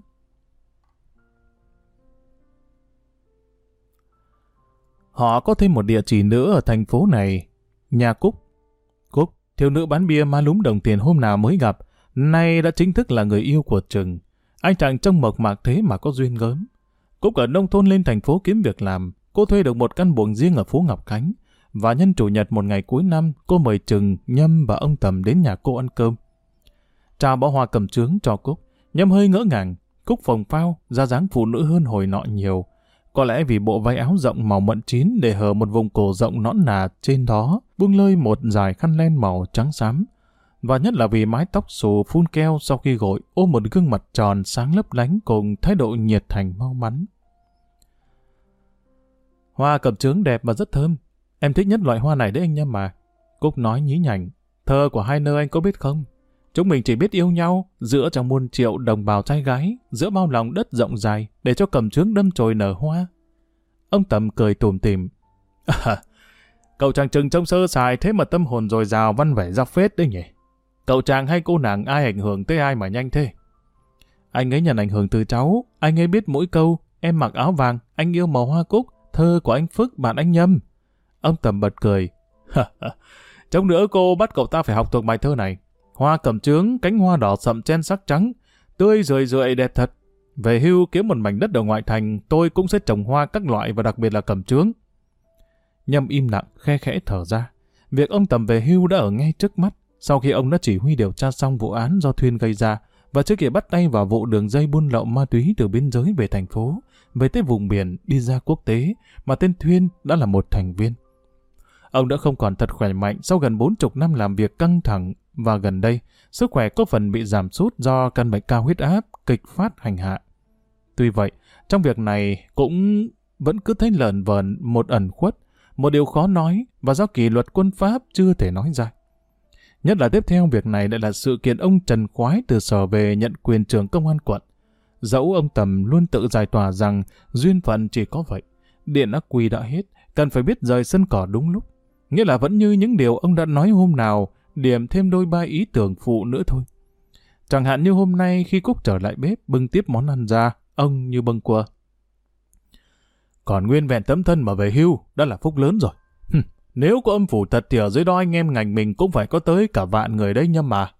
Họ có thêm một địa chỉ nữa ở thành phố này, nhà Cúc. Cúc, thiếu nữ bán bia má lúm đồng tiền hôm nào mới gặp, nay đã chính thức là người yêu của Trừng. Anh chàng trông mộc mạc thế mà có duyên gớm. Cúc ở nông thôn lên thành phố kiếm việc làm, cô thuê được một căn buồng riêng ở phố Ngọc Khánh, và nhân chủ nhật một ngày cuối năm, cô mời Trừng, Nhâm và ông Tầm đến nhà cô ăn cơm. Trao bó hoa cầm trướng cho Cúc, Nhâm hơi ngỡ ngàng. Cúc phồng phao, ra dáng phụ nữ hơn hồi nọ nhiều. Có lẽ vì bộ váy áo rộng màu mận chín để hở một vùng cổ rộng nõn nà, trên đó buông lơi một dải khăn len màu trắng xám. Và nhất là vì mái tóc xù phun keo sau khi gội ôm một gương mặt tròn sáng lấp lánh cùng thái độ nhiệt thành mau mắn. Hoa cẩm chướng đẹp và rất thơm. Em thích nhất loại hoa này đấy anh Nhâm mà. Cúc nói nhí nhảnh. Thơ của hai nơi anh có biết không? Chúng mình chỉ biết yêu nhau giữa trong muôn triệu đồng bào trai gái, giữa bao lòng đất rộng dài để cho cẩm chướng đâm chồi nở hoa. Ông Tầm cười tủm tỉm. À, cậu chàng Trừng trông sơ sài thế mà tâm hồn dồi dào văn vẻ ra phết đấy nhỉ. Cậu chàng hay cô nàng ai ảnh hưởng tới ai mà nhanh thế? Anh ấy nhận ảnh hưởng từ cháu, anh ấy biết mỗi câu, em mặc áo vàng, anh yêu màu hoa cúc, thơ của anh Phước bạn anh Nhâm. Ông Tầm bật cười. Trong nữa cô bắt cậu ta phải học thuộc bài thơ này. Hoa cẩm chướng, cánh hoa đỏ sậm chen sắc trắng, tươi rười rượi đẹp thật. Về hưu kiếm một mảnh đất ở ngoại thành, tôi cũng sẽ trồng hoa các loại và đặc biệt là cẩm chướng. Nhâm im lặng, khe khẽ thở ra. Việc ông Tầm về hưu đã ở ngay trước mắt, sau khi ông đã chỉ huy điều tra xong vụ án do Thuyên gây ra, và trước kia bắt tay vào vụ đường dây buôn lậu ma túy từ biên giới về thành phố, về tới vùng biển đi ra quốc tế, mà tên Thuyên đã là một thành viên. Ông đã không còn thật khỏe mạnh sau gần bốn chục năm làm việc căng thẳng, và gần đây, sức khỏe có phần bị giảm sút do căn bệnh cao huyết áp, kịch phát hành hạ. Tuy vậy, trong việc này cũng vẫn cứ thấy lờn vờn một ẩn khuất, một điều khó nói và do kỷ luật quân Pháp chưa thể nói ra. Nhất là tiếp theo việc này lại là sự kiện ông Trần Khoái từ Sở về nhận quyền trưởng công an quận. Dẫu ông Tầm luôn tự giải tỏa rằng duyên phận chỉ có vậy, điện ác quy đã hết, cần phải biết rời sân cỏ đúng lúc. Nghĩa là vẫn như những điều ông đã nói hôm nào, điểm thêm đôi ba ý tưởng phụ nữa thôi. Chẳng hạn như hôm nay khi Cúc trở lại bếp bưng tiếp món ăn ra, ông như bâng quơ. Còn nguyên vẹn tấm thân mà về hưu, đã là phúc lớn rồi. Hừm, nếu có âm phủ thật thì ở dưới đó anh em ngành mình cũng phải có tới cả vạn người đấy Nhâm mà.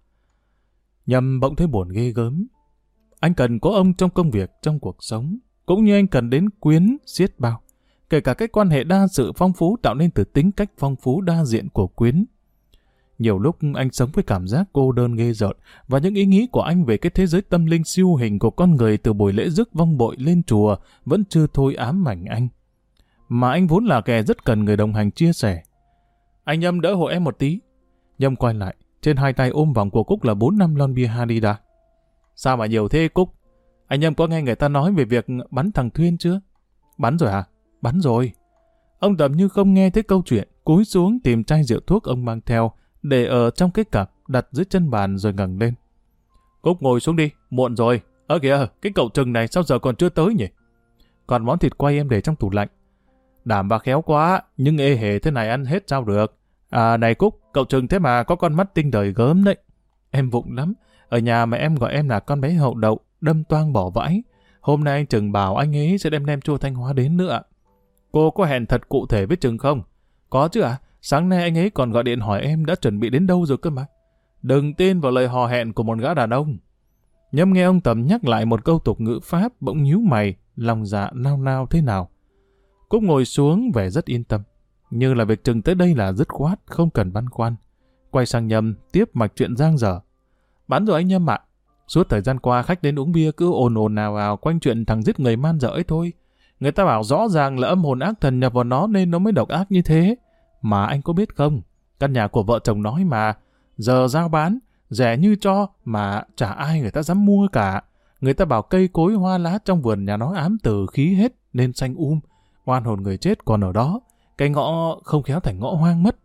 Nhâm bỗng thấy buồn ghê gớm. Anh cần có ông trong công việc, trong cuộc sống, cũng như anh cần đến Quyến, xiết bao. Kể cả cái quan hệ đa sự phong phú tạo nên từ tính cách phong phú đa diện của Quyến. Nhiều lúc anh sống với cảm giác cô đơn ghê rợn, và những ý nghĩ của anh về cái thế giới tâm linh siêu hình của con người từ buổi lễ rước vong bội lên chùa vẫn chưa thôi ám ảnh anh. Mà anh vốn là kẻ rất cần người đồng hành chia sẻ. Anh Nhâm đỡ hộ em một tí. Nhâm quay lại, trên hai tay ôm vòng của Cúc là bốn năm lon bia Hadida. Sao mà nhiều thế Cúc? Anh Nhâm có nghe người ta nói về việc bắn thằng Thuyên chưa? Bắn rồi hả? Bắn rồi. Ông Tầm như không nghe thấy câu chuyện, cúi xuống tìm chai rượu thuốc ông mang theo, để ở trong cái cặp, đặt dưới chân bàn rồi ngẩng lên. Cúc ngồi xuống đi, muộn rồi. Ơ kìa, cái cậu Trừng này sao giờ còn chưa tới nhỉ? Còn món thịt quay em để trong tủ lạnh. Đảm bà khéo quá, nhưng ê hề thế này ăn hết sao được. À này Cúc, cậu Trừng thế mà có con mắt tinh đời gớm đấy. Em vụng lắm, ở nhà mà em gọi em là con bé hậu đậu, đâm toang bỏ vãi. Hôm nay anh Trừng bảo anh ấy sẽ đem nem chua Thanh Hóa đến nữa ạ. Cô có hẹn thật cụ thể với Trừng không? Có chứ ạ, à? Sáng nay anh ấy còn gọi điện hỏi em đã chuẩn bị đến đâu rồi cơ mà. Đừng tin vào lời hò hẹn của một gã đàn ông. Nhâm nghe ông Tầm nhắc lại một câu tục ngữ Pháp bỗng nhíu mày, lòng dạ nao nao thế nào. Cúc ngồi xuống vẻ rất yên tâm, như là việc Trừng tới đây là dứt khoát, không cần băn khoăn. Quay sang Nhâm tiếp mạch chuyện giang dở. Bán rồi anh Nhâm ạ. Suốt thời gian qua khách đến uống bia cứ ồn ồn nào ào quanh chuyện thằng giết người man dợ ấy thôi. Người ta bảo rõ ràng là âm hồn ác thần nhập vào nó nên nó mới độc ác như thế. Mà anh có biết không, căn nhà của vợ chồng nói mà, giờ giao bán, rẻ như cho mà chả ai người ta dám mua cả. Người ta bảo cây cối hoa lá trong vườn nhà nó ám tử khí hết nên xanh um, oan hồn người chết còn ở đó, cái ngõ không khéo thành ngõ hoang mất.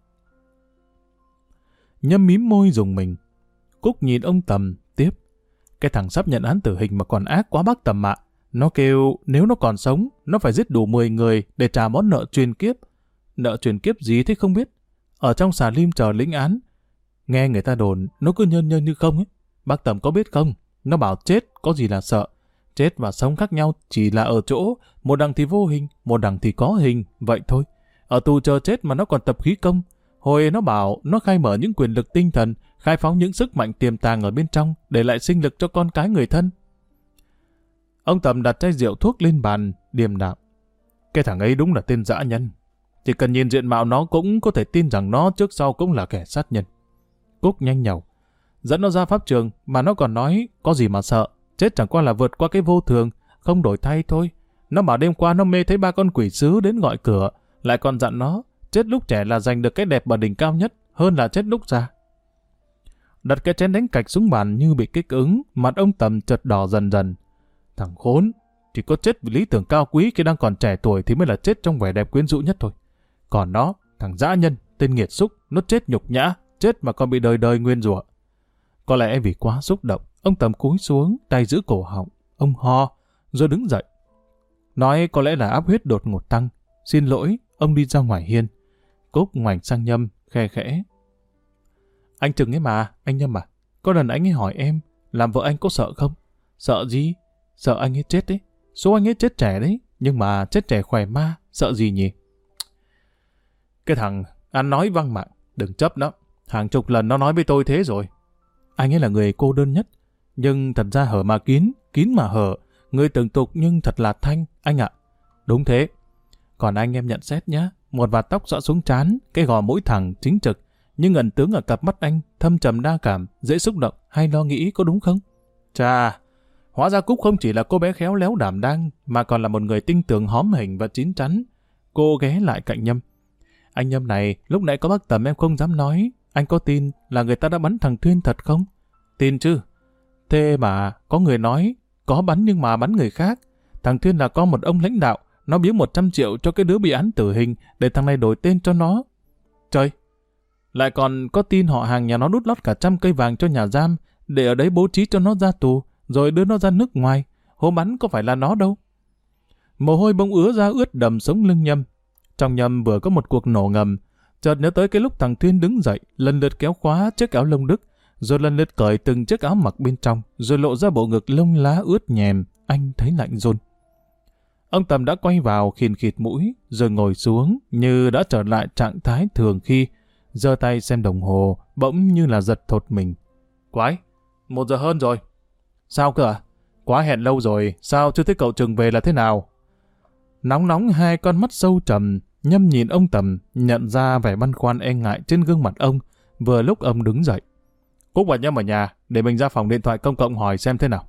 Nhâm mím môi dùng mình. Cúc nhìn ông Tầm tiếp. Cái thằng sắp nhận án tử hình mà còn ác quá bác Tầm ạ. Nó kêu nếu nó còn sống, nó phải giết đủ mười người để trả món nợ truyền kiếp. Nợ truyền kiếp gì thế không biết. Ở trong xà lim chờ lĩnh án. Nghe người ta đồn, nó cứ nhơn nhơn như không ấy. Bác Tầm có biết không? Nó bảo chết có gì là sợ. Chết và sống khác nhau chỉ là ở chỗ, một đằng thì vô hình, một đằng thì có hình, vậy thôi. Ở tù chờ chết mà nó còn tập khí công. Hồi nó bảo nó khai mở những quyền lực tinh thần, khai phóng những sức mạnh tiềm tàng ở bên trong, để lại sinh lực cho con cái người thân. Ông Tầm đặt chai rượu thuốc lên bàn, điềm đạm. Cái thằng ấy đúng là tên dã nhân. Chỉ cần nhìn diện mạo nó cũng có thể tin rằng nó trước sau cũng là kẻ sát nhân. Cúc nhanh nhảu. Dẫn nó ra pháp trường mà nó còn nói có gì mà sợ. Chết chẳng qua là vượt qua cái vô thường, không đổi thay thôi. Nó bảo đêm qua nó mê thấy ba con quỷ sứ đến gọi cửa, lại còn dặn nó chết lúc trẻ là giành được cái đẹp ở đỉnh cao nhất hơn là chết lúc già. Đặt cái chén đánh cạch xuống bàn như bị kích ứng, mặt ông Tầm chợt đỏ dần dần. Thằng khốn, chỉ có chết vì lý tưởng cao quý khi đang còn trẻ tuổi thì mới là chết trong vẻ đẹp quyến rũ nhất thôi. Còn nó, thằng dã nhân, tên nghiệt xúc, nó chết nhục nhã, chết mà còn bị đời đời nguyên rủa. Có lẽ vì quá xúc động, ông Tầm cúi xuống, tay giữ cổ họng, ông ho, rồi đứng dậy. Nói có lẽ là áp huyết đột ngột tăng. Xin lỗi, ông đi ra ngoài hiên. Cúc ngoảnh sang Nhâm, khe khẽ. Anh Trừng ấy mà, anh Nhâm à, có lần anh ấy hỏi em, làm vợ anh có sợ không? Sợ gì? Sợ anh ấy chết đấy. Số anh ấy chết trẻ đấy, nhưng mà chết trẻ khỏe ma, sợ gì nhỉ? Cái thằng ăn nói văng mạng, đừng chấp nó. Hàng chục lần nó nói với tôi thế rồi. Anh ấy là người cô đơn nhất, nhưng thật ra hở mà kín, kín mà hở, Người tưởng tục nhưng thật là thanh, anh ạ. Đúng thế. Còn anh em nhận xét nhé. Một vạt tóc xõa xuống trán, cái gò mũi thẳng, chính trực. Nhưng ẩn tướng ở cặp mắt anh, thâm trầm đa cảm, dễ xúc động hay lo nghĩ, có đúng không? Chà, hóa ra Cúc không chỉ là cô bé khéo léo đảm đang, mà còn là một người tinh tường hóm hình và chín chắn. Cô ghé lại cạnh Nhâm. Anh Nhâm này, lúc nãy có bác Tầm em không dám nói. Anh có tin là người ta đã bắn thằng Thuyên thật không? Tin chứ. Thế mà, có người nói, có bắn nhưng mà bắn người khác. Thằng Thuyên là con một ông lãnh đạo, nó biếu một trăm triệu cho cái đứa bị án tử hình để thằng này đổi tên cho nó. Trời! Lại còn có tin họ hàng nhà nó đút lót cả trăm cây vàng cho nhà giam để ở đấy bố trí cho nó ra tù, rồi đưa nó ra nước ngoài. Hôm bắn có phải là nó đâu. Mồ hôi bỗng ứa ra ướt đầm sống lưng Nhâm. Trong Nhâm vừa có một cuộc nổ ngầm, chợt nhớ tới cái lúc thằng Thuyên đứng dậy, lần lượt kéo khóa chiếc áo lông Đức, rồi lần lượt cởi từng chiếc áo mặc bên trong, rồi lộ ra bộ ngực lông lá ướt nhèm. Anh thấy lạnh run. Ông Tầm đã quay vào khìn khịt mũi, rồi ngồi xuống như đã trở lại trạng thái thường khi, giơ tay xem đồng hồ, bỗng như là giật thột mình. Quái, một giờ hơn rồi. Sao cơ à? Quá hẹn lâu rồi, sao chưa thấy cậu Trừng về là thế nào? Nóng nóng hai con mắt sâu trầm, Nhâm nhìn ông Tầm, nhận ra vẻ băn khoăn e ngại trên gương mặt ông, vừa lúc ông đứng dậy. Cúc và Nhâm ở nhà, để mình ra phòng điện thoại công cộng hỏi xem thế nào.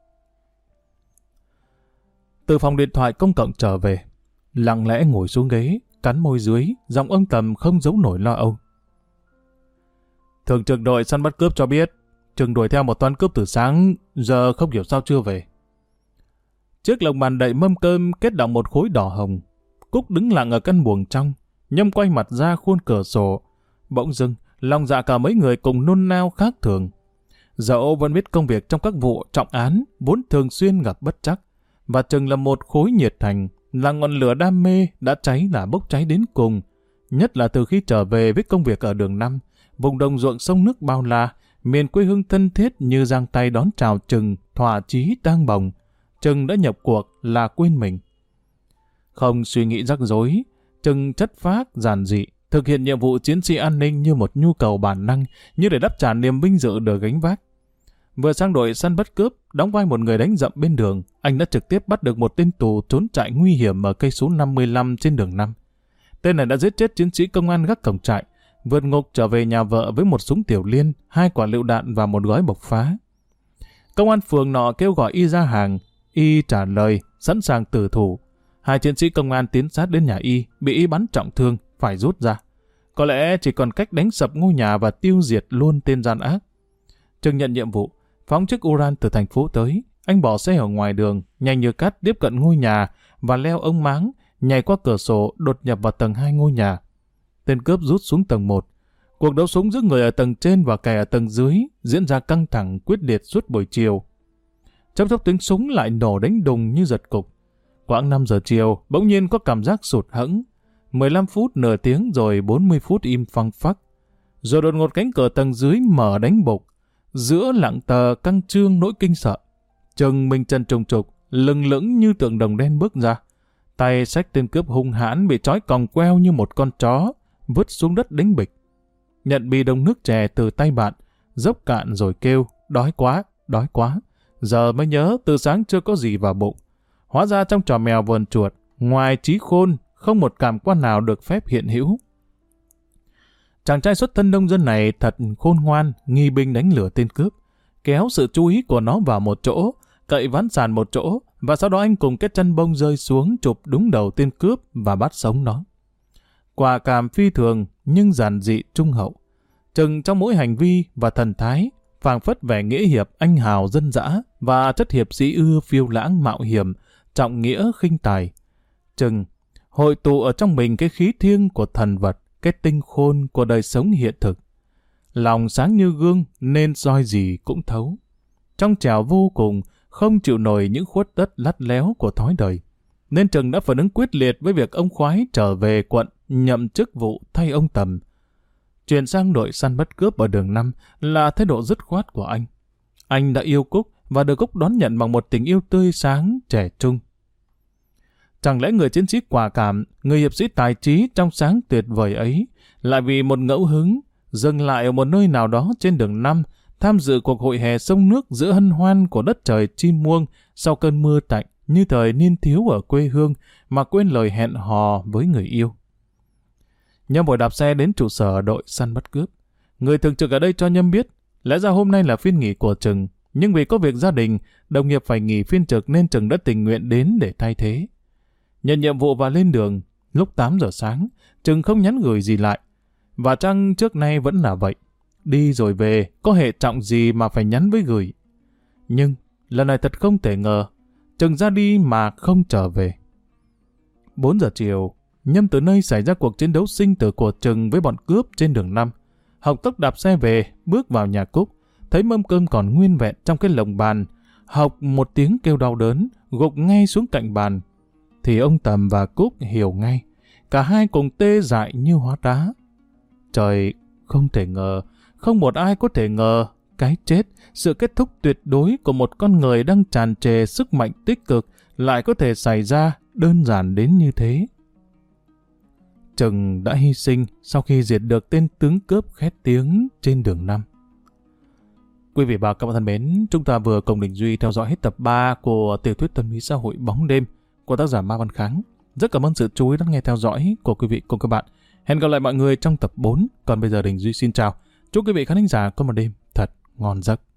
Từ phòng điện thoại công cộng trở về, lặng lẽ ngồi xuống ghế, cắn môi dưới, giọng ông Tầm không giấu nổi lo âu. Thường trực đội săn bắt cướp cho biết, Trừng đuổi theo một toán cướp từ sáng, giờ không hiểu sao chưa về. Chiếc lồng bàn đậy mâm cơm kết đọng một khối đỏ hồng. Cúc đứng lặng ở căn buồng trong, Nhâm quay mặt ra khuôn cửa sổ. Bỗng dưng, lòng dạ cả mấy người cùng nôn nao khác thường. Dẫu vẫn biết công việc trong các vụ trọng án vốn thường xuyên gặp bất trắc, và Trừng là một khối nhiệt thành, là ngọn lửa đam mê đã cháy là bốc cháy đến cùng. Nhất là từ khi trở về với công việc ở đường năm, vùng đồng ruộng sông nước bao la, miền quê hương thân thiết như giang tay đón chào Trừng, thỏa chí tang bồng. Trừng đã nhập cuộc là quên mình. Không suy nghĩ rắc rối, Trừng chất phác, giản dị, thực hiện nhiệm vụ chiến sĩ an ninh như một nhu cầu bản năng, như để đáp trả niềm vinh dự được gánh vác. Vừa sang đội săn bắt cướp, đóng vai một người đánh dậm bên đường, anh đã trực tiếp bắt được một tên tù trốn trại nguy hiểm ở cây số năm mươi lăm trên đường năm. Tên này đã giết chết chiến sĩ công an gác cổng trại, vượt ngục trở về nhà vợ với một súng tiểu liên, hai quả lựu đạn và một gói bộc phá. Công an phường nọ kêu gọi y ra hàng, y trả lời sẵn sàng tử thủ. Hai chiến sĩ công an tiến sát đến nhà y, bị y bắn trọng thương, phải rút ra. Có lẽ chỉ còn cách đánh sập ngôi nhà và tiêu diệt luôn tên gian ác. Trừng nhận nhiệm vụ, phóng chiếc Uran từ thành phố tới. Anh bỏ xe ở ngoài đường, nhanh như cắt tiếp cận ngôi nhà và leo ống máng, nhảy qua cửa sổ đột nhập vào tầng hai ngôi nhà. Tên cướp rút xuống tầng một. Cuộc đấu súng giữa người ở tầng trên và kẻ ở tầng dưới diễn ra căng thẳng quyết liệt suốt buổi chiều. Trong chốc tiếng súng lại nổ đánh đùng như giật cục. Khoảng năm giờ chiều, bỗng nhiên có cảm giác sụt hẫng. mười lăm phút, nửa tiếng rồi bốn mươi phút im phăng phắc. Rồi đột ngột cánh cửa tầng dưới mở đánh bục. Giữa lặng tờ căng trương nỗi kinh sợ. Trừng mình chân trùng trục, lừng lững như tượng đồng đen bước ra. Tay xách tên cướp hung hãn bị trói còng queo như một con chó, vứt xuống đất đánh bịch. Nhận bì đồng nước chè từ tay bạn, dốc cạn rồi kêu, đói quá, đói quá. Giờ mới nhớ từ sáng chưa có gì vào bụng. Hóa ra trong trò mèo vờn chuột, ngoài trí khôn, không một cảm quan nào được phép hiện hữu. Chàng trai xuất thân nông dân này thật khôn ngoan, nghi binh đánh lừa tên cướp, kéo sự chú ý của nó vào một chỗ, cậy ván sàn một chỗ, và sau đó anh cùng cái chân bông rơi xuống chụp đúng đầu tên cướp và bắt sống nó. Quả cảm phi thường nhưng giản dị trung hậu. Trừng trong mỗi hành vi và thần thái, phảng phất vẻ nghĩa hiệp anh hào dân dã và chất hiệp sĩ ưa phiêu lãng mạo hiểm, trọng nghĩa khinh tài. Trừng hội tụ ở trong mình cái khí thiêng của thần vật, cái tinh khôn của đời sống hiện thực. Lòng sáng như gương nên soi gì cũng thấu. Trong trẻo vô cùng, không chịu nổi những khuất tất lắt léo của thói đời. Nên Trừng đã phản ứng quyết liệt với việc ông khoái trở về quận nhậm chức vụ thay ông Tầm. Chuyển sang đội săn bắt cướp ở đường năm là thái độ dứt khoát của anh. Anh đã yêu Cúc và được Cúc đón nhận bằng một tình yêu tươi sáng, trẻ trung. Chẳng lẽ người chiến sĩ quả cảm, người hiệp sĩ tài trí trong sáng tuyệt vời ấy, lại vì một ngẫu hứng, dừng lại ở một nơi nào đó trên đường năm tham dự cuộc hội hè sông nước giữa hân hoan của đất trời chim muông sau cơn mưa tạnh như thời niên thiếu ở quê hương mà quên lời hẹn hò với người yêu. Nhâm vội đạp xe đến trụ sở đội săn bắt cướp. Người thường trực ở đây cho Nhâm biết, lẽ ra hôm nay là phiên nghỉ của Trừng, nhưng vì có việc gia đình, đồng nghiệp phải nghỉ phiên trực nên Trừng đã tình nguyện đến để thay thế. Nhận nhiệm vụ và lên đường, lúc tám giờ sáng, Trừng không nhắn gửi gì lại. Và chăng trước nay vẫn là vậy. Đi rồi về, có hệ trọng gì mà phải nhắn với gửi. Nhưng, lần này thật không thể ngờ, Trừng ra đi mà không trở về. bốn giờ chiều, Nhâm từ nơi xảy ra cuộc chiến đấu sinh tử của Trừng với bọn cướp trên đường năm. Học Tốc đạp xe về, bước vào nhà Cúc, thấy mâm cơm còn nguyên vẹn trong cái lồng bàn. Học một tiếng kêu đau đớn, gục ngay xuống cạnh bàn. Thì ông Tầm và Cúc hiểu ngay, cả hai cùng tê dại như hóa đá. Trời, không thể ngờ, không một ai có thể ngờ, cái chết, sự kết thúc tuyệt đối của một con người đang tràn trề sức mạnh tích cực lại có thể xảy ra đơn giản đến như thế. Trừng đã hy sinh sau khi diệt được tên tướng cướp khét tiếng trên đường năm. Quý vị và các bạn thân mến, chúng ta vừa cùng Đình Duy theo dõi hết tập ba của tiểu thuyết tâm lý xã hội Bóng Đêm của tác giả Ma Văn Kháng. Rất cảm ơn sự chú ý lắng nghe theo dõi của quý vị cùng các bạn. Hẹn gặp lại mọi người trong tập bốn. Còn bây giờ Đình Duy xin chào. Chúc quý vị khán thính giả có một đêm thật ngon giấc.